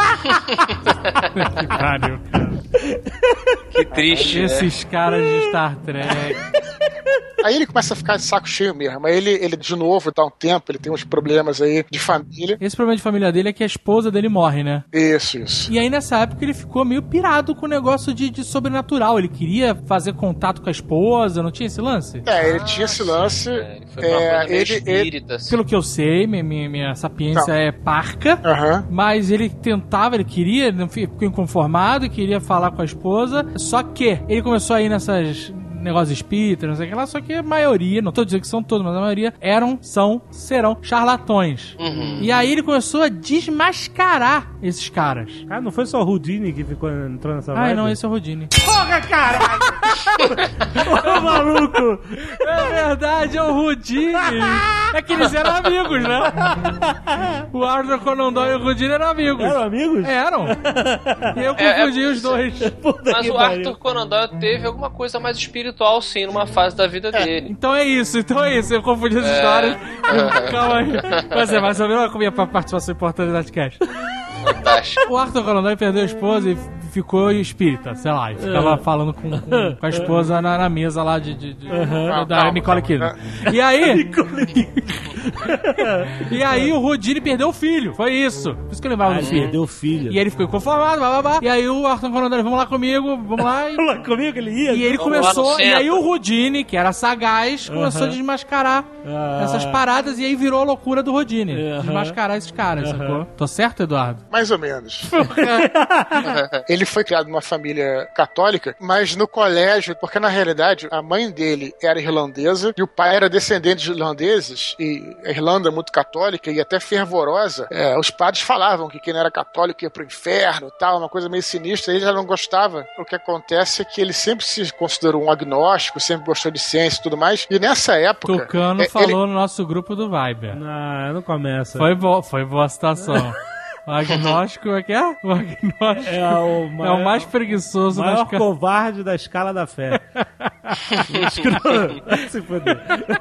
Que pariu, cara. Que triste, Esses caras de Star Trek. Aí ele começa a ficar de saco cheio mesmo. Aí ele de novo, dá um tempo, ele tem uns problemas aí de família. Esse problema de família dele é que a esposa dele morre, né? Isso. E aí nessa época ele ficou meio pirado com o negócio de sobrenatural. Ele queria fazer contato com a esposa, não tinha esse lance? Ele tinha esse lance. Ele foi uma coisa meio espírita, assim. Pelo que eu sei, minha sapiência é parca, mas ele tentava, ele queria, não ficou inconformado, queria falar com a esposa, só que ele começou a ir nessas negócios espíritas, não sei o que lá, só que a maioria, não tô dizendo que são todos, mas a maioria serão charlatões. E aí ele começou a desmascarar esses caras. Ah, não foi só o Houdini que entrou nessa vibe? Não, esse é o Houdini. Porra, caralho! Ô, maluco! É verdade, é o Houdini. É que eles eram amigos, né? O Arthur Conan Doyle e o Houdini eram amigos. Eram amigos? Eram. E eu confundi os dois. Mas o Arthur Conan Doyle teve alguma coisa mais espiritual, sim, numa fase da vida dele. Então é isso. Eu confundi as histórias. Calma aí. Mas eu vi a minha participação importante no podcast. Fantástico. O Arthur Conan Doyle perdeu a esposa e ficou espírita, sei lá, e ficava falando com a esposa na mesa lá da Nicole Kidman. E aí... E aí o Houdini perdeu o filho. Foi isso. Por isso que eu lembrava do filho. Perdeu o filho. E aí ele ficou inconformado, blá. E aí o Arthur Conan Doyle, vamos lá comigo, vamos lá. Vamos lá comigo, ele ia. E ele começou, e aí o Houdini, que era sagaz, começou a desmascarar essas paradas, e aí virou a loucura do Houdini. Desmascarar esses caras, sacou? Tô certo, Eduardo? Mais ou menos. Ele foi criado numa família católica, mas no colégio, porque na realidade a mãe dele era irlandesa e o pai era descendente de irlandeses, e a Irlanda é muito católica e até fervorosa. Os padres falavam que quem não era católico ia pro inferno, tal, uma coisa meio sinistra. Ele já não gostava. O que acontece é que ele sempre se considerou um agnóstico, sempre gostou de ciência e tudo mais, e nessa época... Tucano falou no nosso grupo do Viber. Não começa. Foi boa a situação. O agnóstico é que é? O agnóstico é o mais preguiçoso da escala. O maior covarde da escala da fé. Se foder.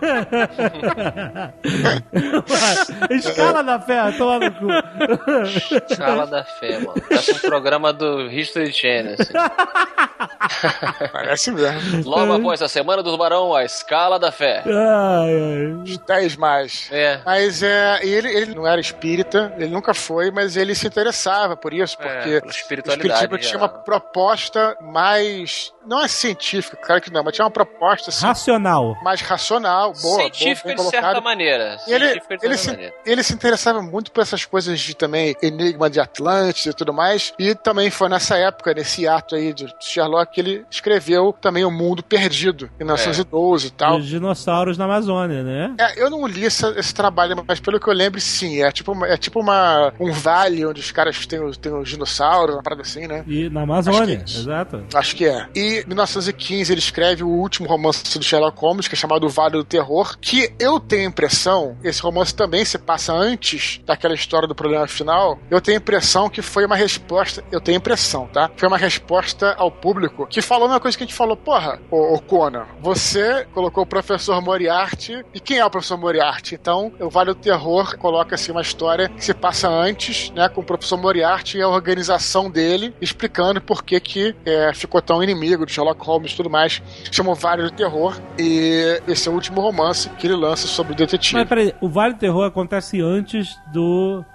Escala da fé, toma no cu. Escala da fé, mano. Parece um programa do History Channel. Assim. Parece mesmo. Logo após a Semana do Tubarão, a Escala da Fé. Os 10 mais. Mas ele não era espírita, ele nunca foi, mas ele se interessava por isso, porque o espiritismo tinha uma proposta mais... Não é científica, claro que não, mas tinha uma proposta assim, racional. Mais racional, boa. Científica de certa maneira. Ele se interessava muito por essas coisas de também Enigma de Atlantis e tudo mais, e também foi nessa época, nesse ato aí de Sherlock, que ele escreveu também O Mundo Perdido, em 1912 e tal. Os dinossauros na Amazônia, né? Eu não li esse trabalho, mas pelo que eu lembro, sim. É tipo um vale onde os caras têm os dinossauros, uma parada assim, né? E na Amazônia, exato. Acho que é. E em 1915 ele escreve o último romance do Sherlock Holmes, que é chamado O Vale do Terror, que eu tenho a impressão, esse romance também se passa antes daquela história do problema final, eu tenho a impressão que foi uma resposta, tá? Foi uma resposta ao público que falou uma coisa que a gente falou, porra, ô Conan, você colocou o professor Moriarty, e quem é o professor Moriarty? Então, o Vale do Terror coloca assim uma história que se passa antes, né, com o professor Moriarty e a organização dele, explicando por que ficou tão inimigo de Sherlock Holmes e tudo mais. Chama o Vale do Terror, e esse é o último romance que ele lança sobre o detetive. Mas peraí, o Vale do Terror acontece antes do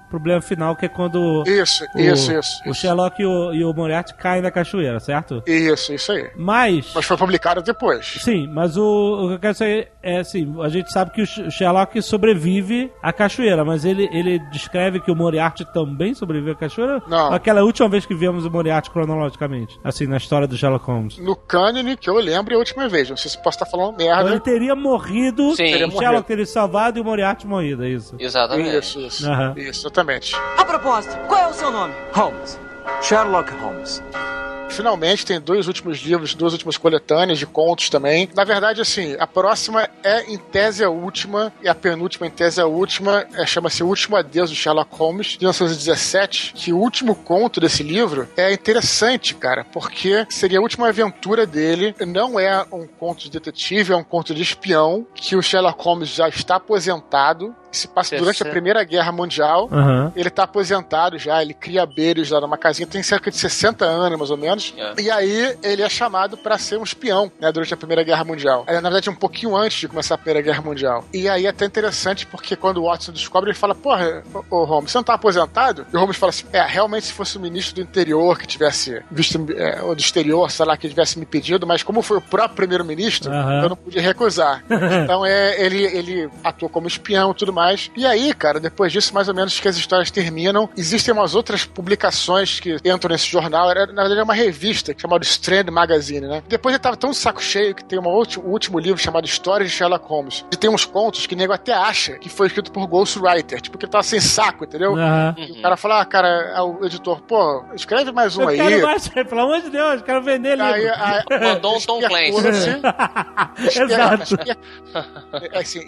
problema final, que é quando Isso. o Sherlock e o Moriarty caem na cachoeira, certo? Isso aí. Mas foi publicado depois. Sim, mas o que eu quero dizer é assim, a gente sabe que o Sherlock sobrevive à cachoeira, mas ele descreve que o Moriarty também sobrevive à cachoeira? Não. Aquela última vez que vimos o Moriarty cronologicamente, assim, na história do Sherlock Holmes. No cânone, que eu lembro, é a última vez. Não sei se posso estar falando merda. Então ele teria morrido, Sim. o Sherlock teria salvado e o Moriarty morrido, é isso? Exatamente. Isso. Aham. Isso, exatamente. A propósito, qual é o seu nome? Holmes. Sherlock Holmes. Finalmente tem duas últimas coletâneas de contos também. Na verdade, assim, a próxima é em tese a última, e a penúltima em tese a última, chama-se O Último Adeus do Sherlock Holmes, de 1917, que o último conto desse livro é interessante, cara, porque seria a última aventura dele, não é um conto de detetive, é um conto de espião, que o Sherlock Holmes já está aposentado, se passa durante a Primeira Guerra Mundial. Uhum. Ele tá aposentado já, ele cria abelhos lá numa casinha, tem cerca de 60 anos, mais ou menos. E aí ele é chamado pra ser um espião, né, durante a Primeira Guerra Mundial. Na verdade, um pouquinho antes de começar a Primeira Guerra Mundial. E aí é até interessante, porque quando o Watson descobre, ele fala, porra, ô Holmes, você não tá aposentado? E o Holmes fala assim, realmente se fosse o ministro do interior que tivesse visto, ou do exterior, sei lá, que tivesse me pedido, mas como foi o próprio primeiro-ministro, eu não podia recusar. Então ele atuou como espião e tudo mais. E aí, cara, depois disso, mais ou menos que as histórias terminam, existem umas outras publicações que entram nesse jornal. Na verdade, é uma revista chamada Strand Magazine, né? Depois ele tava tão saco cheio que tem um último livro chamado Histórias de Sherlock Holmes. E tem uns contos que o nego até acha que foi escrito por ghostwriter, tipo, que ele tava sem saco, entendeu? E o cara fala, cara, o editor, pô, escreve mais um aí. Eu quero mais, pelo amor de Deus, quero vender livro. Mandou um Tom Clancy. Exato. Assim,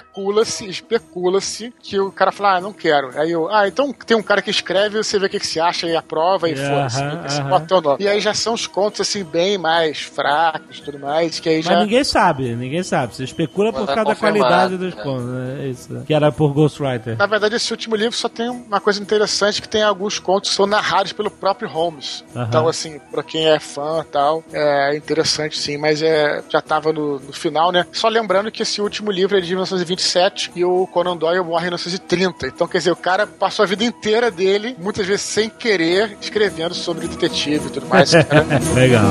especula-se que o cara fala, não quero. Aí então tem um cara que escreve, você vê o que você acha e aprova e foda-se. Bota teu nome. E aí já são os contos, assim, bem mais fracos e tudo mais, que aí Mas já... ninguém sabe. Você especula por causa da qualidade dos contos, né? Isso. Que era por ghostwriter. Na verdade, esse último livro só tem uma coisa interessante, que tem alguns contos que são narrados pelo próprio Holmes. Então, assim, pra quem é fã e tal, é interessante, sim, mas já tava no final, né? Só lembrando que esse último livro é de 1927 e o Conan Doyle morre em 1930. Então, quer dizer, o cara passou a vida inteira dele, muitas vezes sem querer, escrevendo sobre detetive e tudo mais. Legal.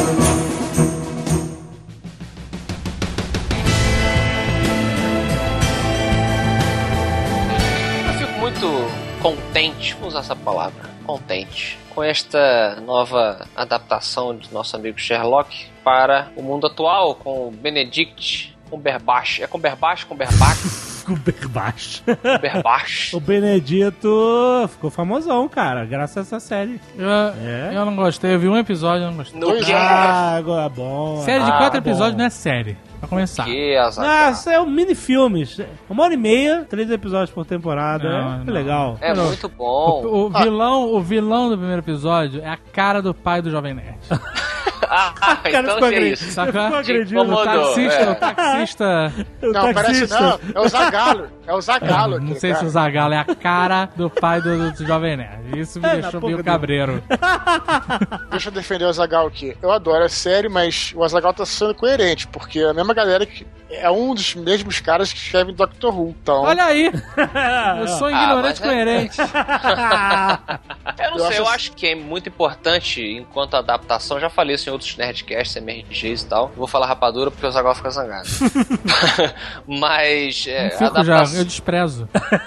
Eu fico muito contente, vou usar essa palavra, contente, com esta nova adaptação de nosso amigo Sherlock para o mundo atual, com o Benedict Cumberbatch. É Cumberbatch? Cumberbatch. Cumberbatch. O Benedito ficou famosão, cara, graças a essa série. Eu não gostei, eu vi um episódio e não gostei. É bom. Série de 4 episódios não é série. Pra começar. É um mini-filmes. 1h30, 3 episódios por temporada. É legal. É muito bom. O vilão do primeiro episódio é a cara do pai do Jovem Nerd. Então é isso. Saca? O taxista. Não, parece não. É o Zagalo. É o Zagalo. Não sei se o Zagalo é a cara do pai do Jovem Nerd. Isso me deixou meio cabreiro. Deixa eu defender o Zagalo aqui. Eu adoro a série, mas o Zagalo tá sendo coerente, porque a mesma galera que é um dos mesmos caras que escrevem Doctor Who. Então... Olha aí! Eu sou ignorante coerente. Eu não sei, eu acho que é muito importante enquanto adaptação. Já falei isso em outros Nerdcasts, MRGs e tal. Não vou falar rapadura porque o Zagal fica zangado. Mas eu desprezo.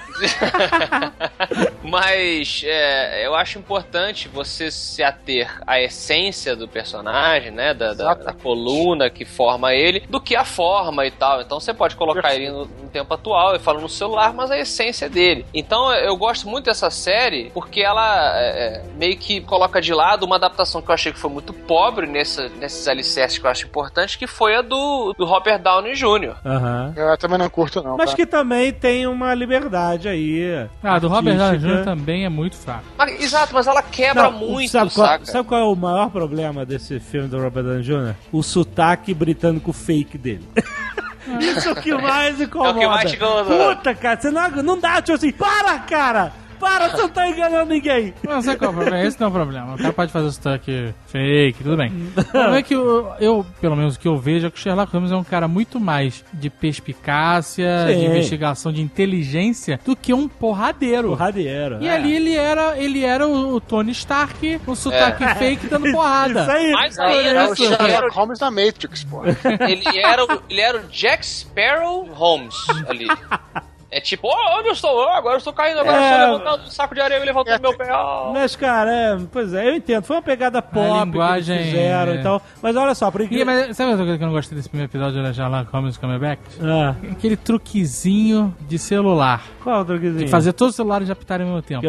Mas eu acho importante você se ater à essência do personagem, né? Da coluna que forma ele, do que a forma e tal. Então você pode colocar ele no tempo atual e falar no celular, mas a essência dele. Então eu gosto muito dessa série porque ela meio que coloca de lado uma adaptação que eu achei que foi muito pobre nesses alicerces que eu acho importante, que foi a do Robert Downey Jr. Eu também não curto, não. Mas que também tem uma liberdade aí. Do Robert Downey Jr. também é muito fraco. Exato, mas ela quebra muito, sabe qual é o maior problema desse filme do Robert Downey Jr.? O sotaque britânico fake dele. Isso é o que mais incomoda. É o que mais te incomoda. Puta, cara, você não dá, tipo assim, para, cara! Para, você não tá enganando ninguém. Não sei qual é o problema. Esse não é o problema. O cara pode fazer o sotaque fake, tudo bem. O problema é que eu, pelo menos o que eu vejo, é que o Sherlock Holmes é um cara muito mais de perspicácia, de investigação, de inteligência, do que um porradeiro. E ali ele era o Tony Stark, com sotaque fake, dando porrada. Isso aí. Mas aí É o Sherlock Holmes da Matrix, pô. ele era o Jack Sparrow Holmes ali. É tipo, onde eu estou? Agora eu estou caindo, agora eu estou levantando um saco de areia e levantando meu pé. Mas, cara, pois é, eu entendo. Foi uma pegada pop linguagem, que eles fizeram e tal. Mas olha só, por incrível... Mas sabe outra coisa que eu não gostei desse primeiro episódio de Sherlock Holmes Comeback? Aquele truquezinho de celular. Qual o truquezinho? De fazer todos os celulares apitarem ao mesmo tempo. Que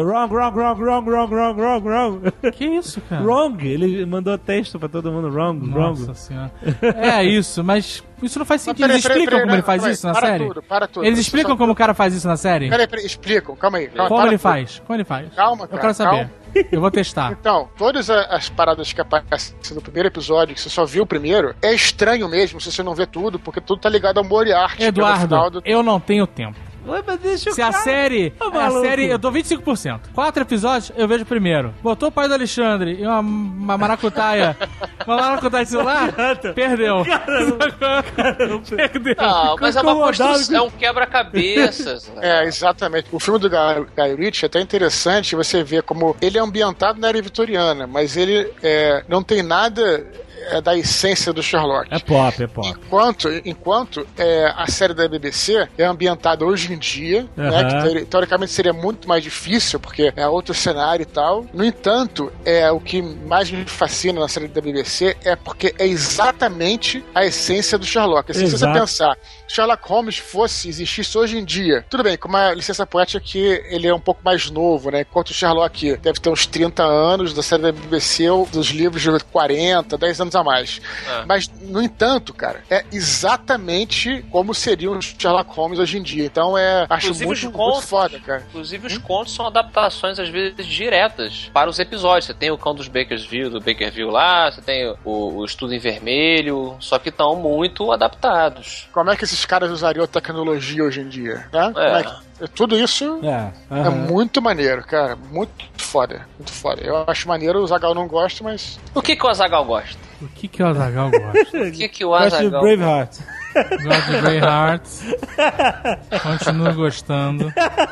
wrong. Que isso, cara? Wrong. Ele mandou texto pra todo mundo. Wrong. Nossa senhora. É isso, mas isso não faz sentido. Eles explicam como ele faz isso na série? Para tudo. Eles explicam como o cara faz isso na série? Peraí, explicam. Calma aí. Como ele faz? Como ele faz? Calma, cara. Eu quero saber. Eu vou testar. Então, todas as paradas que aparecem no primeiro episódio, que você só viu o primeiro, é estranho mesmo se você não vê tudo, porque tudo tá ligado ao Moriarty. Eduardo, eu não tenho tempo. Ué, mas deixa Se a série, eu dou 25%. 4 episódios, eu vejo o primeiro. Botou o pai do Alexandre e uma maracutaia. Uma maracutaia de celular, perdeu. Perdeu. Não, mas é uma construção, é um quebra-cabeças. Exatamente. O filme do Guy Ritchie é até interessante você ver como ele é ambientado na era vitoriana, mas ele não tem nada da essência do Sherlock. É pop. Enquanto a série da BBC é ambientada hoje em dia, né, que teoricamente seria muito mais difícil, porque é outro cenário e tal. No entanto, o que mais me fascina na série da BBC é porque é exatamente a essência do Sherlock. Assim, se você pensar, Sherlock Holmes existisse hoje em dia, tudo bem, com uma licença poética que ele é um pouco mais novo, né? Enquanto o Sherlock deve ter uns 30 anos, da série da BBC, dos livros de 40, 10 anos a mais. Mas, no entanto, cara, é exatamente como seria um Sherlock Holmes hoje em dia. Então, acho muito foda, cara. Inclusive, os contos são adaptações, às vezes, diretas para os episódios. Você tem o Cão dos Bakersville, do Bakerville lá, você tem o Estudo em Vermelho, só que estão muito adaptados. Como é que esses caras usariam a tecnologia hoje em dia, né? Tudo isso é muito maneiro, cara. Muito foda. Muito foda. Eu acho maneiro, o Zagal não gosta, mas... O que o Azaghal gosta? O que o Azaghal gosta? O que o Azaghal gosta? Braveheart. Gosto de Braveheart. Continuo gostando.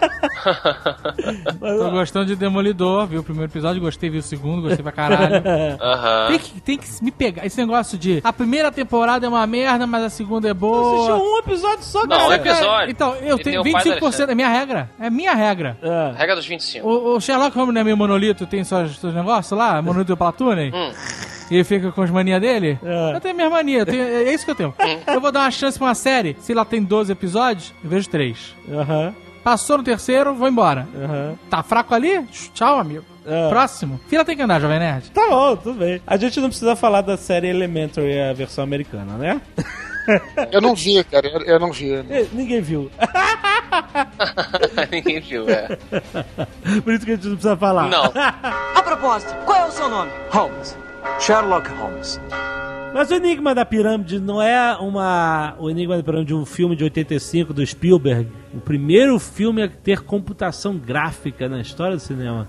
Tô gostando de Demolidor. Vi o primeiro episódio, gostei, vi o segundo, gostei pra caralho. Tem que me pegar. Esse negócio de a primeira temporada é uma merda, mas a segunda é boa. Assistiu um episódio só, cara. Não, um episódio. Então, eu tenho 25%. É minha regra. É minha regra. Regra dos 25. O Sherlock Holmes não é meio monolito, tem seus negócios lá? Monolito do Platooning? E ele fica com as manias dele? Eu tenho minhas manias, é isso que eu tenho. Eu vou dar uma chance pra uma série, se ela tem 12 episódios, eu vejo 3. Passou no terceiro, vou embora. Tá fraco ali? Tchau, amigo. Próximo. Fila tem que andar, Jovem Nerd. Tá bom, tudo bem. A gente não precisa falar da série Elementary, a versão americana, né? Eu não vi, cara. Eu não vi. Ninguém viu. Ninguém viu, Por isso que a gente não precisa falar. Não. A propósito, qual é o seu nome? Holmes. Sherlock Holmes. Mas o Enigma da Pirâmide não é o Enigma da Pirâmide de um filme de 85 do Spielberg? O primeiro filme a ter computação gráfica na história do cinema.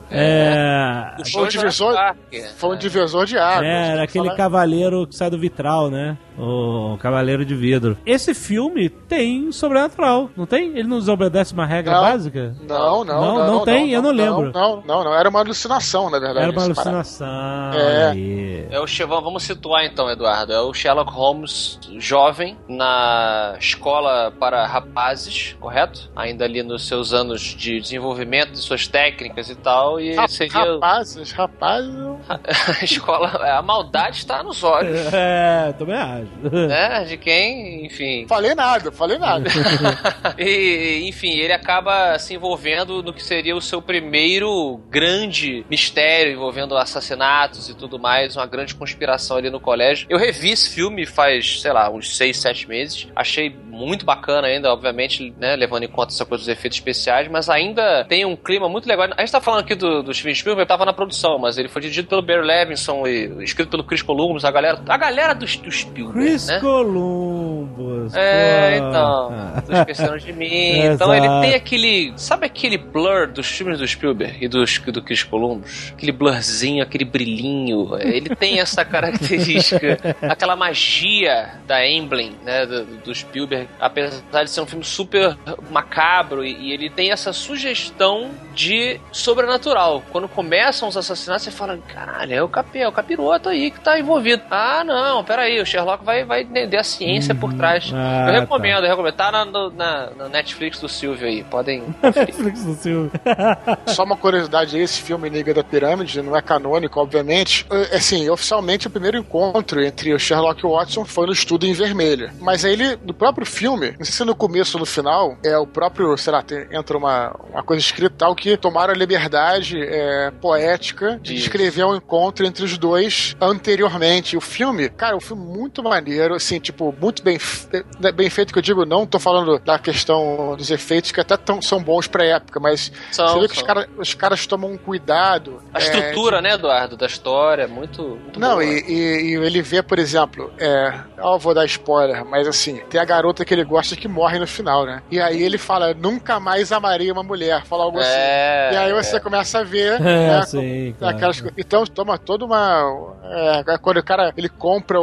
Foi um divisor de águas. Era aquele cavaleiro que sai do vitral, né? O Cavaleiro de Vidro. Esse filme tem sobrenatural, não tem? Ele não desobedece uma regra básica? Não tem? Eu não lembro. Não. Era uma alucinação, na verdade. Era uma alucinação. Vamos situar então, Eduardo. É o Sherlock Holmes jovem na escola para rapazes, correto? Ainda ali nos seus anos de desenvolvimento de suas técnicas e tal. E seria... Rapazes. A escola... A maldade está nos olhos. Também acho. Né? De quem, enfim... Falei nada. E, enfim, ele acaba se envolvendo no que seria o seu primeiro grande mistério envolvendo assassinatos e tudo mais, uma grande conspiração ali no colégio. Eu revi esse filme faz, sei lá, uns 6, 7 meses. Achei muito bacana ainda, obviamente, né, levando levando em conta essa coisa dos efeitos especiais, mas ainda tem um clima muito legal. A gente tá falando aqui do Steven Spielberg, ele tava na produção, mas ele foi dirigido pelo Barry Levinson e escrito pelo Chris Columbus, a galera do Spielberg, Chris né? Columbus. Então, tô esquecendo de mim. Então ele tem aquele, sabe aquele blur dos filmes do Spielberg e do Chris Columbus? Aquele blurzinho, aquele brilhinho, ele tem essa característica, aquela magia da Amblin, né, do Spielberg, apesar de ser um filme super macabro e ele tem essa sugestão de sobrenatural. Quando começam os assassinatos, você fala, caralho, é o capiroto aí que tá envolvido. Ah, não, peraí, o Sherlock vai entender a ciência por trás. Eu recomendo. Tá na Netflix do Silvio aí, podem Netflix do Silvio. Só uma curiosidade aí, esse filme Enigma da Pirâmide não é canônico, obviamente. Assim, oficialmente o primeiro encontro entre o Sherlock e o Watson foi no Estudo em Vermelho. Mas aí ele, no próprio filme, não sei se no começo ou no final, é o próprio, sei lá, entra uma coisa escrita tal que tomaram a liberdade poética de descrever o encontro entre os dois anteriormente. O filme, cara, um filme muito maneiro, assim, tipo, muito bem feito, que eu digo, não tô falando da questão dos efeitos, que até são bons pra época, mas você vê que os caras tomam um cuidado. A estrutura, né, Eduardo, da história, muito não, boa. E ele vê, por exemplo, eu vou dar spoiler, mas assim, tem a garota que ele gosta que morre no final, né? E aí ele fala, nunca mais amarei uma mulher, fala algo assim. E aí você começa a ver, né, sim, aquelas coisas. Então toma toda uma... quando o cara, ele compra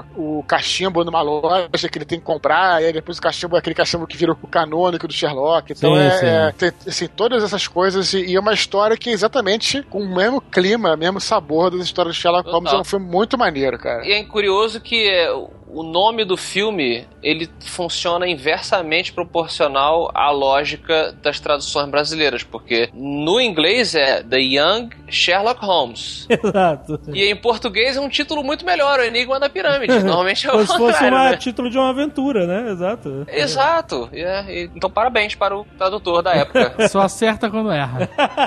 o cachimbo numa loja que ele tem que comprar, e aí depois o cachimbo é aquele cachimbo que vira o canônico do Sherlock. Então tem assim, todas essas coisas, e é uma história que é exatamente com o mesmo clima, mesmo sabor das histórias de Sherlock Holmes. É um filme muito maneiro, cara. E é curioso que o nome do filme, ele funciona inversamente proporcional à lógica das traduções brasileiras, porque no inglês é The Young Sherlock Holmes. Exato. E em português é um título muito melhor, O Enigma da Pirâmide. Normalmente é o como se fosse né? título de uma aventura, né? Exato. Exato. Então parabéns para o tradutor da época. Só acerta quando erra.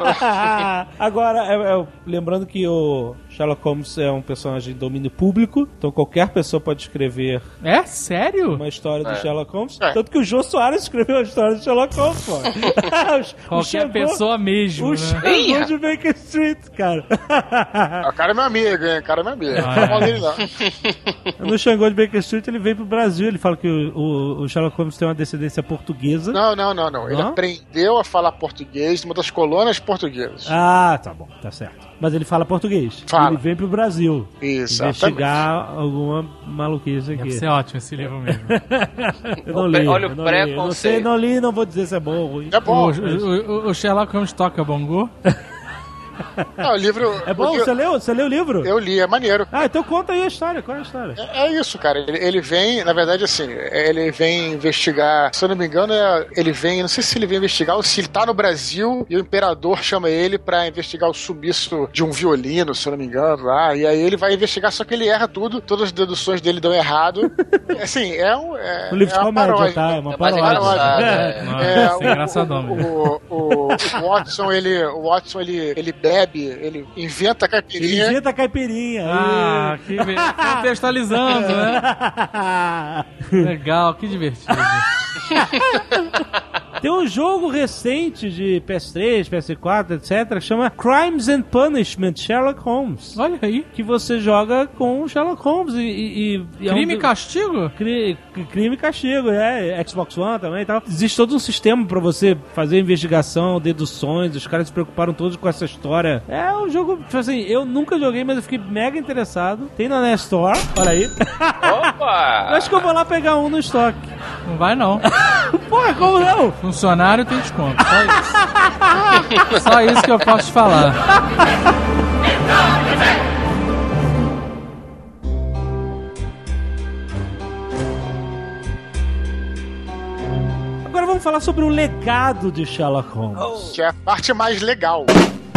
Agora, lembrando que o Sherlock Holmes é um personagem de domínio público, então qualquer pessoa pode escrever sério? uma história do Sherlock Holmes. Tanto que o Jô Soares escreveu a história do Sherlock Holmes, pô. Qualquer pessoa mesmo, o né? Xangô de Baker Street, cara. O cara é meu amigo, hein? O cara é meu amigo. Não é mal dele, não. No Xangô de Baker Street, ele veio pro Brasil. Ele fala que o Sherlock Holmes tem uma descendência portuguesa. Não. Ele aprendeu a falar português numa das colônias portuguesas. Ah, tá bom, tá certo. Mas ele fala português. Fala. Ele vem pro Brasil. Exatamente. Investigar alguma maluquice aqui. Deve ser ótimo esse livro mesmo. Eu não li. Olha o preconceito. Não li, não vou dizer se é bom ou ruim. É bom. O Sherlock Holmes toca bongo? Não, o livro... É bom? Você leu o livro? Eu li, é maneiro. Ah, então conta aí a história. Qual é a história? É isso, cara. Ele vem, na verdade, assim, ele vem investigar, se eu não me engano, ele vem, não sei se ele vem investigar ou se ele tá no Brasil e o imperador chama ele pra investigar o sumiço de um violino, se eu não me engano, lá. E aí ele vai investigar, só que ele erra tudo, todas as deduções dele dão errado. Assim, um livro de comédia, paródia, tá? É uma mais paródia. Engraçadão mesmo. O Watson, ele bebe, ele inventa caipirinha. Ele inventa caipirinha. Ah, que contextualizando, né? Legal, que divertido. Tem um jogo recente de PS3, PS4, etc, que chama Crimes and Punishment Sherlock Holmes. Olha aí. Que você joga com o Sherlock Holmes Crime e castigo? Crime e castigo, Xbox One também e tal. Existe todo um sistema pra você fazer investigação, deduções, os caras se preocuparam todos com essa história. É um jogo, tipo assim, eu nunca joguei, mas eu fiquei mega interessado. Tem na Nest Store, olha aí. Opa! Eu acho que eu vou lá pegar um no estoque. Não vai não. Porra, como não? Funcionário tem desconto, só isso. Só isso que eu posso te falar. Agora vamos falar sobre o legado de Sherlock Holmes. Que é a parte mais legal.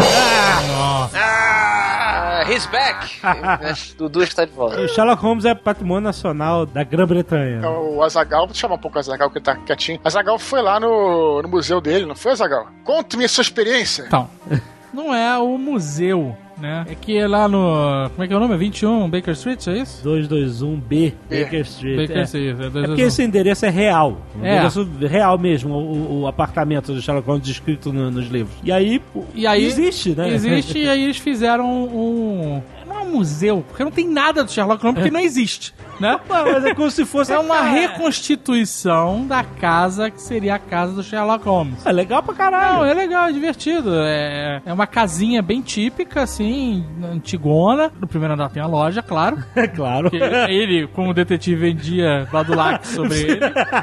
He's back! Dudu está de volta. O Sherlock Holmes é patrimônio nacional da Grã-Bretanha. O Azaghal, vou te chamar um pouco o Azaghal, que ele tá quietinho. Azaghal foi lá no museu dele, não foi, Azaghal? Conte-me a sua experiência. Então, não é o museu né? É que é lá no... Como é que é o nome? 21 Baker Street, é isso? 221B Baker Street. Baker Street, é porque esse endereço é real. Um endereço real mesmo, o apartamento do Sherlock Holmes descrito nos livros. E aí existe, né? Existe, e aí eles fizeram não é um museu, porque não tem nada do Sherlock Holmes, porque não existe, né? Mas é como se fosse... É uma reconstituição da casa que seria a casa do Sherlock Holmes. É legal pra caralho. Não, é legal, é divertido. É uma casinha bem típica, assim, antigona. No primeiro andar tem a loja, claro. É claro. Ele, como detetive, vendia Badulac sobre ele.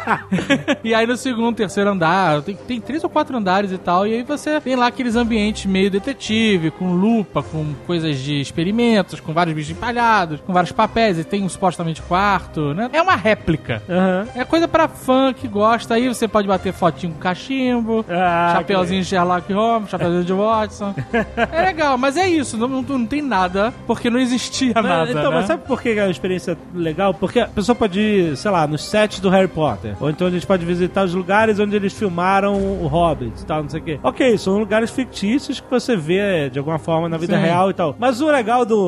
E aí no segundo, terceiro andar, tem 3 ou 4 andares e tal, e aí você tem lá aqueles ambientes meio detetive, com lupa, com coisas de experimentos, com vários bichos empalhados, com vários papéis, e tem supostamente quarto, né? É uma réplica. Uhum. É coisa pra fã que gosta. Aí você pode bater fotinho com cachimbo, chapeuzinho de Sherlock Holmes, chapeuzinho de Watson. É legal, mas é isso. Não tem nada, porque não existia nada, então, né? Mas sabe por que é uma experiência legal? Porque a pessoa pode ir, sei lá, nos sets do Harry Potter. Ou então a gente pode visitar os lugares onde eles filmaram o Hobbit e tal, não sei o quê. Ok, são lugares fictícios que você vê de alguma forma na vida real e tal. Mas o legal do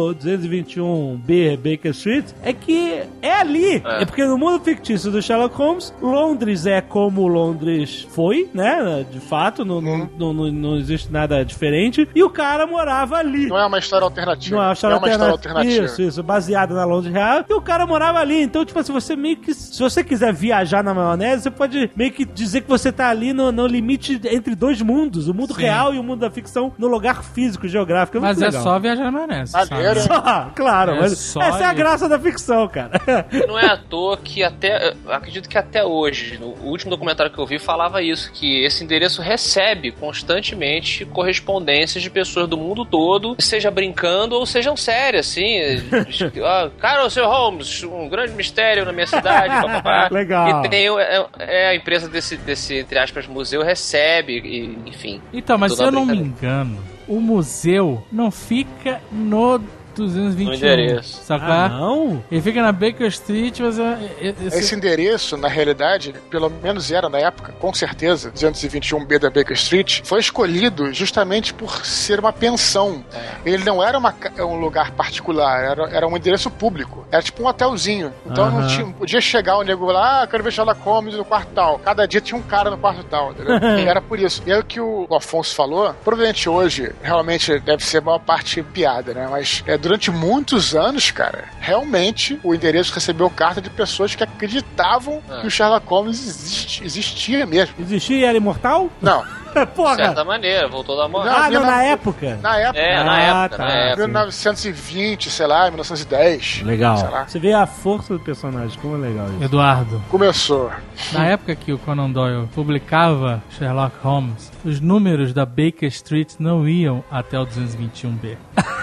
221B Baker Street é que é ali. É porque no mundo fictício do Sherlock Holmes, Londres é como Londres foi, né? De fato, não existe nada diferente. E o cara morava ali. Não é uma história alternativa. Não é uma história alternativa. Isso, baseada na Londres real. E o cara morava ali. Então, tipo assim, você meio que... Se você quiser viajar na maionese, você pode meio que dizer que você tá ali no limite entre dois mundos. O mundo real e o mundo da ficção no lugar físico, geográfico. Mas é só viajar na maionese. Só, claro. Mas essa é a graça da ficção, cara. Não é à toa que acredito que até hoje, no último documentário que eu vi, falava isso, que esse endereço recebe constantemente correspondências de pessoas do mundo todo, seja brincando ou sejam sérias, assim. Cara, o Sr. Holmes, um grande mistério na minha cidade, papapá. Legal. E tem a empresa desse, entre aspas, museu recebe, enfim. Então, mas se eu não me engano, o museu não fica no 221. No endereço. Sabe? Não? Ele fica na Baker Street, mas... Esse endereço, na realidade, pelo menos era na época, com certeza, 221B da Baker Street, foi escolhido justamente por ser uma pensão. Ele não era um lugar particular, era um endereço público. Era tipo um hotelzinho. Então não podia chegar o nego lá, quero ver Sherlock Holmes no quarto tal. Cada dia tinha um cara no quarto tal, entendeu? E era por isso. E aí o que o Afonso falou, provavelmente hoje, realmente deve ser a maior parte piada, né? Mas durante muitos anos, cara, realmente o endereço recebeu carta de pessoas que acreditavam que o Sherlock Holmes existia mesmo. Existia e era imortal? Não. Porra. De certa maneira, voltou da morte. Na época? Na época. Na época. 1920, sei lá, 1910. Legal. Sei lá. Você vê a força do personagem, como é legal isso. Eduardo. Começou. Na época que o Conan Doyle publicava Sherlock Holmes, os números da Baker Street não iam até o 221B.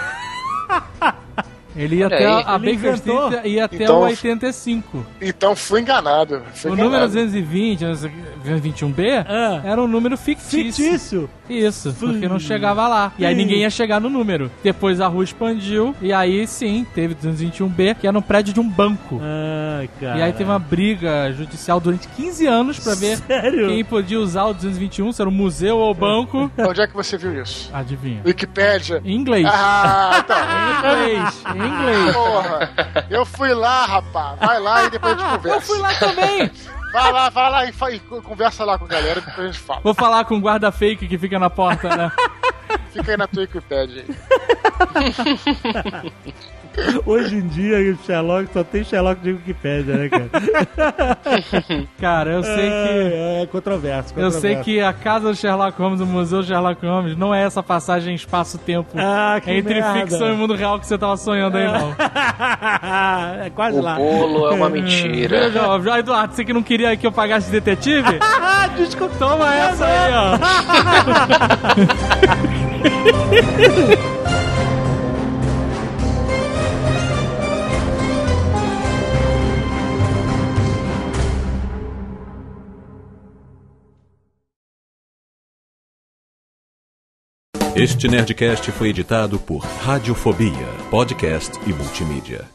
Ele ia até a Baker Street, ia até o 85. Então fui enganado. O número 220, 221B, era um número fictício. Isso, porque não chegava lá. E aí ninguém ia chegar no número. Depois a rua expandiu, e aí sim, teve 221B, que era no prédio de um banco. Cara. E aí teve uma briga judicial durante 15 anos pra ver quem podia usar o 221, se era um museu ou banco. Onde é que você viu isso? Adivinha? Wikipédia. Em inglês. Em inglês. Porra, eu fui lá, rapaz. Vai lá e depois a gente conversa. Eu fui lá também. Vai lá e conversa lá com a galera e depois a gente fala. Vou falar com o guarda fake que fica na porta, né? Fica aí na tua Wikipédia. Hoje em dia, o Sherlock só tem Sherlock de Wikipédia, né, cara? Cara, eu sei que... É controverso. Eu sei que a casa do Sherlock Holmes, o museu do Sherlock Holmes, não é essa passagem espaço-tempo entre ficção e mundo real que você tava sonhando aí, não. É quase lá. O bolo é uma mentira. Eduardo, você que não queria que eu pagasse detetive? Desculpa. Toma essa aí, ó. Este Nerdcast foi editado por Radiofobia, podcast e multimídia.